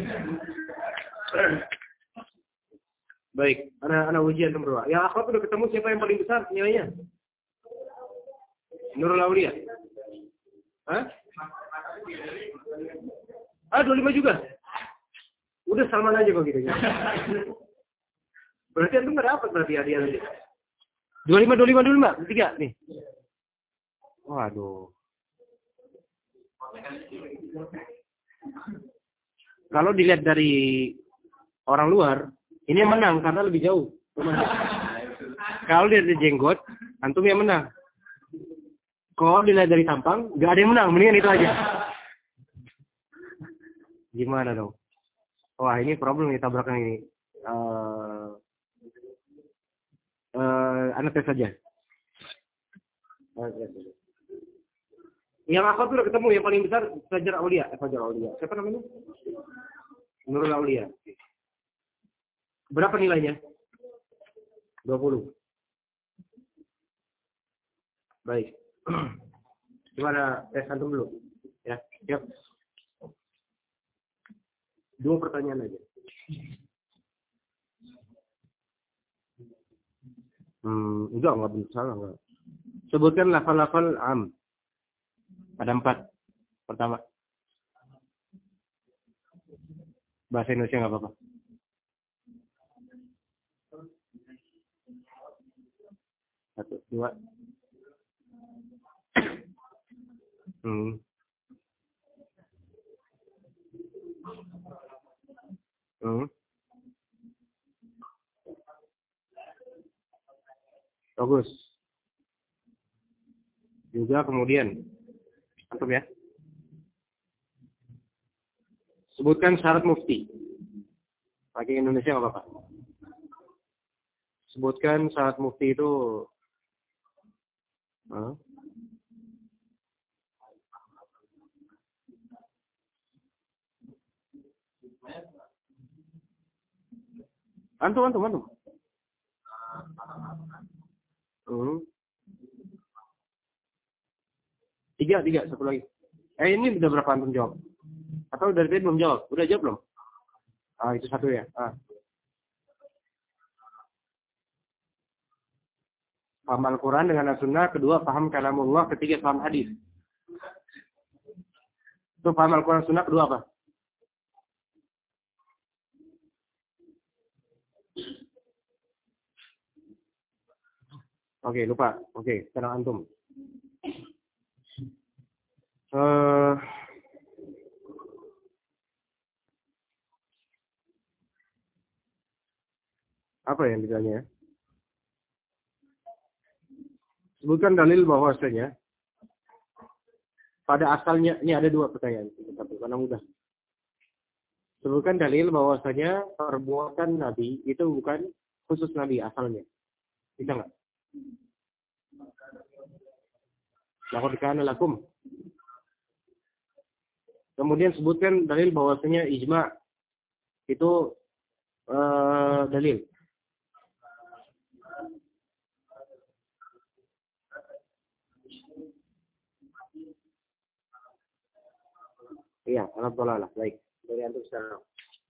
Baik, anak-anak ujian nomor dua. Yang akhwat udah ketemu siapa yang paling besar nilainya? Nurul Aulia. Hah? Ah, dua puluh lima juga? Udah Salman aja kok gitu. Berarti antum nggak dapat berarti hadiah nanti. dua puluh lima, dua puluh lima, dua puluh lima, tiga nih. Waduh. Kalau dilihat dari orang luar, ini yang menang karena lebih jauh. Kalau dilihat dari jenggot, antum yang menang. Kalau dilihat dari tampang, nggak ada yang menang. Mendingan itu aja. Gimana dong? Wah, ini problem nih tabrakan ini. Uh, uh, anak tes saja. Yang aku tuh udah ketemu yang paling besar Fajar Aulia, eh, Fajar Aulia. Siapa namanya? Nurul Aulia. Berapa nilainya? dua puluh. Baik. Gimana tes antum dulu? Ya, siap. Dua pertanyaan aja. Hmm, enggak, enggak benar salah enggak. Sebutkan lafal-lafal am. Ada empat. Pertama. Bahasa Indonesia enggak apa-apa. Satu, dua. Hmm. Hmm. Bagus. Juga kemudian. Antum ya. Sebutkan syarat mufti. Pakai Indonesia enggak apa-apa. Sebutkan syarat mufti itu. Huh? Antum, antum, antum. Hmm. Tiga, tiga, satu lagi. Eh, ini udah berapa antum jawab? Atau dari tadi belum jawab? Udah jawab belum? Ah, itu satu ya. Ah. Paham Al-Quran dengan As-Sunnah. Kedua, paham kalamullah. Ketiga, paham hadis. Itu paham Al-Quran Sunnah. Kedua apa? Oke, lupa. Oke, sekarang antum. Uh, apa yang ditanya? Sebutkan dalil bahwasanya pada asalnya, ini ada dua pertanyaan. Satu, karena mudah. Sebutkan dalil bahwasanya perbuatan Nabi itu bukan khusus Nabi asalnya. Bisa nggak? Laqad kana lakum. Kemudian sebutkan dalil bahwasanya ijma itu uh, dalil. Iya, alat dolalah. Baik. Dari antum sekarang.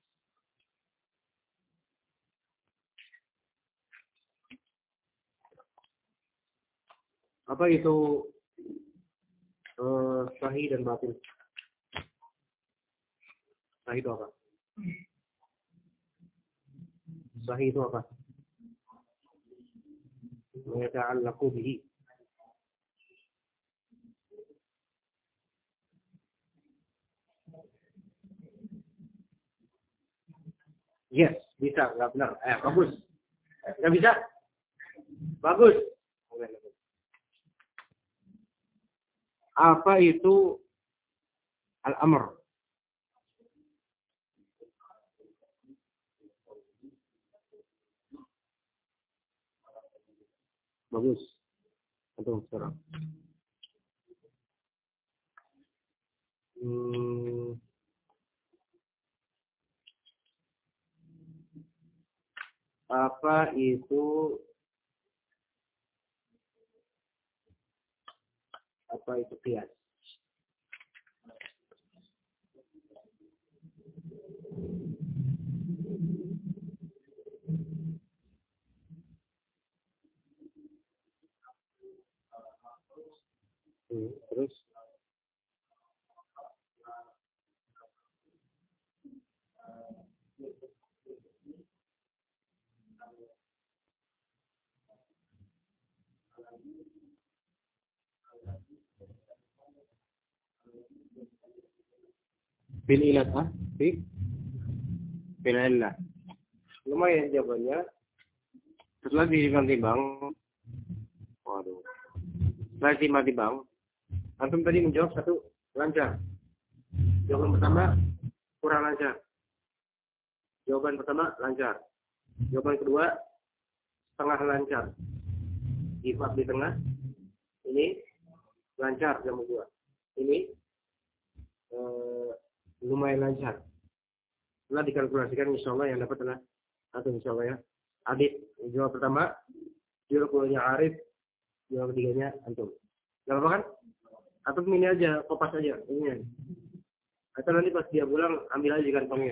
Apa itu uh, sahih dan batil? Sahih itu apa? Sahih itu apa? Yata'allaqu bihi. Yes, bisa, nggak benar. Eh, bagus. Nggak bisa? Bagus. Apa itu al-amr? Bagus. Untuk sekarang. Hmm. Apa itu apa itu qiyas. Hmm, terus bil ilat ah, bil bil ilat. Lumayan jawabannya. Setelah ditimbang-timbang, waduh. Setelah ditimbang-timbang, antum tadi menjawab satu lancar. Jawaban pertama kurang lancar. Jawaban pertama lancar. Jawaban kedua setengah lancar. Ifat di tengah. Ini lancar jawaban kedua. Ini eh, lumayan lancar. Setelah dikalkulasikan, insya Allah yang dapat adalah atau insya Allah ya. Adit, jawab pertama, jawab keduanya Arif, jawab ketiganya antum. Gak apa kan? Atau ini aja, kopas aja, ini. Atau nanti pas dia pulang, ambil aja kantongnya.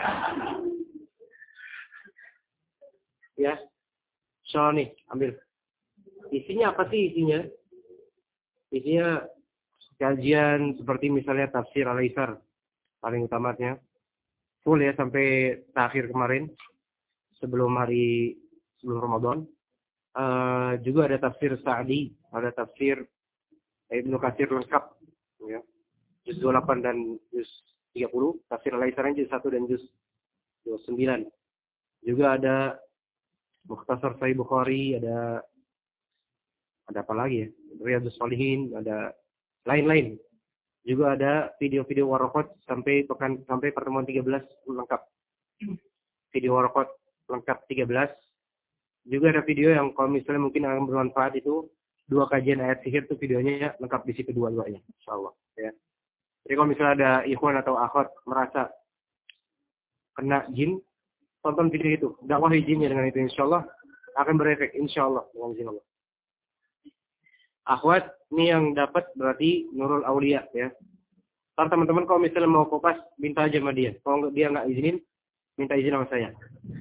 Ya, soal nih, ambil. Isinya apa sih isinya? Isinya kajian seperti misalnya tafsir Al-Aisar, paling utamanya. Full ya, sampai akhir kemarin. Sebelum hari, sebelum Ramadan. Uh, juga ada tafsir Sa'di, ada tafsir Ibnu Katsir lengkap. Ya. Juz dua puluh delapan dan juz tiga puluh. Tafsir Al-Aisar juz satu dan juz dua puluh sembilan. Juga ada Mukhtasar Sahih Bukhari, ada ada apa lagi ya? Riyadhus Shalihin, ada lain-lain. Juga ada video-video waraqat sampai pekan sampai pertemuan tiga belas lengkap. Video waraqat lengkap tiga belas. Juga ada video yang kalau misalnya mungkin akan bermanfaat itu dua kajian ayat sihir itu videonya lengkap di situ dua-duanya, insyaallah ya. Jadi kalau misalnya ada ikhwan atau akhwat merasa kena jin, tonton video itu, dakwahi jinnya dengan itu insyaallah akan berefek insyaallah dengan izin Allah. Akhwat ini yang dapat berarti Nurul Aulia ya. Ntar teman-teman kalau misalnya mau kopas minta aja sama dia. Kalau dia nggak izinin, minta izin sama saya.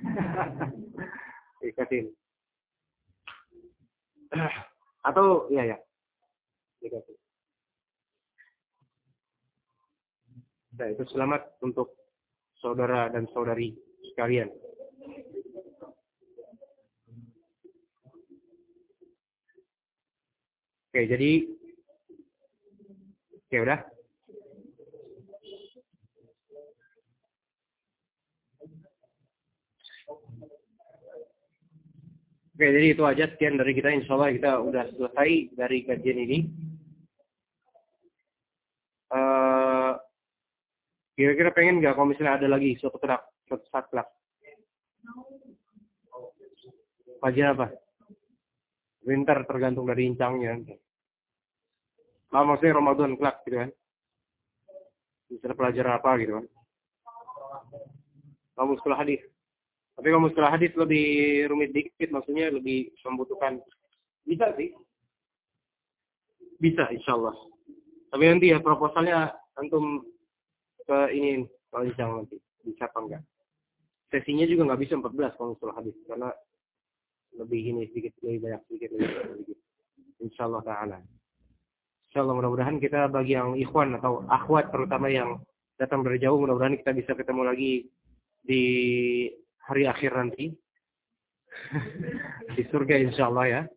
Dikasih. Atau ya ya. Dikasih. Nah, itu selamat untuk saudara dan saudari sekalian. Oke, jadi ya udah. Oke, jadi itu aja sekian dari kita. Insya Allah kita udah selesai dari kajian ini. Uh, kira-kira pengen nggak kalau misalnya ada lagi suatu kerak, suatu saat kelak? Kajian apa? Winter tergantung dari incangnya. Nah, maksudnya Ramadan kelak gitu kan? Misalnya pelajaran apa gitu kan? Kamu sekolah hadis. Tapi kalau mustalah hadis lebih rumit dikit, maksudnya lebih membutuhkan. Bisa sih. Bisa, insya Allah. Tapi nanti ya proposalnya antum ke ini, kalau insya Allah nanti. Bisa apa enggak. Sesinya juga nggak bisa empat belas kalau mustalah hadis. Karena lebih ini sedikit, lebih banyak sedikit, lebih banyak sedikit. Insya Allah ta'ala. Insya Allah mudah-mudahan kita bagi yang ikhwan atau akhwat terutama yang datang dari jauh, mudah-mudahan kita bisa ketemu lagi di hari akhir nanti di surga insya Allah ya.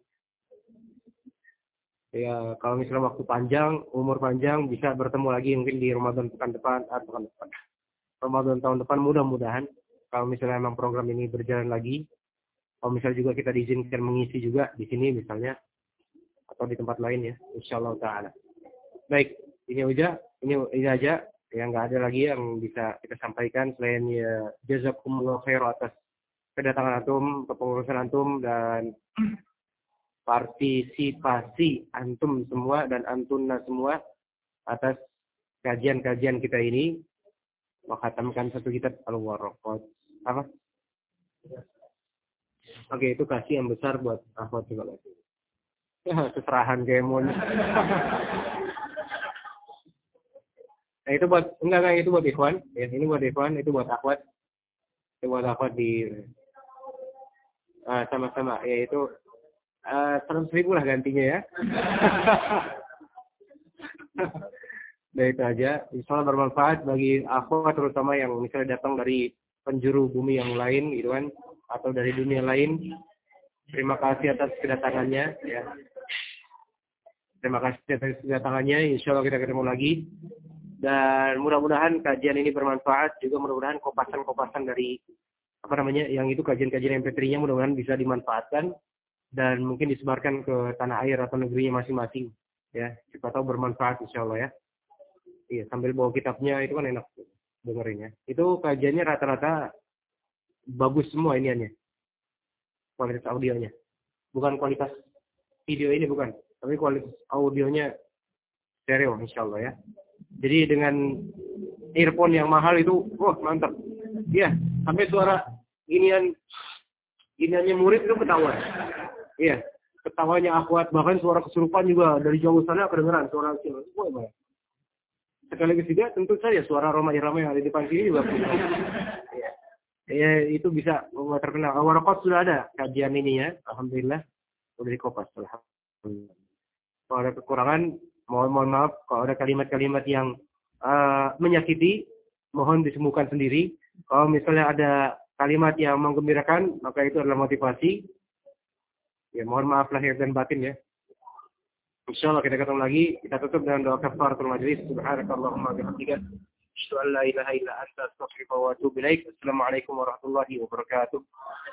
Ya kalau misalnya waktu panjang, umur panjang bisa bertemu lagi mungkin di Ramadan pekan depan atau pekan depan. Ramadan tahun depan mudah-mudahan kalau misalnya memang program ini berjalan lagi. Kalau misalnya juga kita diizinkan mengisi juga di sini misalnya atau di tempat lain ya, insya Allah taala. Baik, ini aja, ini ini aja. Yang nggak ada lagi yang bisa kita sampaikan selain ya jazakumullah khair atas kedatangan antum, kepengurusan antum dan partisipasi antum semua dan antunna semua atas kajian-kajian kita ini menghatamkan satu kitab Al-Waraqat. Apa? Oke, itu kasih yang besar buat akhwat juga lagi. Seserahan kemon. Nah itu buat enggak enggak itu buat ikhwan, ya ini buat ikhwan, itu buat akhwat, itu buat akhwat di uh, sama-sama, ya itu uh, seratus ribu lah gantinya ya. Nah itu aja, insya Allah bermanfaat bagi akhwat terutama yang misalnya datang dari penjuru bumi yang lain gitu kan, atau dari dunia lain. Terima kasih atas kedatangannya ya. Terima kasih atas kedatangannya, insya Allah kita ketemu lagi. Dan mudah-mudahan kajian ini bermanfaat, juga mudah-mudahan kopasan-kopasan dari apa namanya yang itu kajian-kajian M P tiga-nya mudah-mudahan bisa dimanfaatkan dan mungkin disebarkan ke tanah air atau negerinya masing-masing ya. Siapa tahu bermanfaat insyaallah ya. Iya, sambil bawa kitabnya itu kan enak dengerinnya. Itu kajiannya rata-rata bagus semua iniannya. Kualitas audionya. Bukan kualitas video ini bukan, tapi kualitas audionya stereo insyaallah ya. Jadi dengan earphone yang mahal itu, wah mantap. Iya, sampai suara ginian, giniannya murid itu ketahuan. Iya, ketawanya akhwat, bahkan suara kesurupan juga dari jauh sana kedengeran suara kecil. Wah, sekaligus juga tentu saja suara Roma Irama yang ada di depan sini juga. Iya. Ya, itu bisa terkenal. Warakot sudah ada kajian ini ya, alhamdulillah udah dikopas. Alhamdulillah. Kalau ada kekurangan, mohon mohon maaf. Kalau ada kalimat-kalimat yang uh, menyakiti, mohon disembuhkan sendiri. Kalau misalnya ada kalimat yang menggembirakan, maka itu adalah motivasi. Ya mohon maaf lahir dan batin ya. Insyaallah kita ketemu lagi. Kita tutup dengan doa kafaratul majlis. Subhanakallahumma wa bihamdika, asyhadu an la ilaha illa anta, astaghfiruka wa atubu ilaik. Assalamualaikum warahmatullahi wabarakatuh.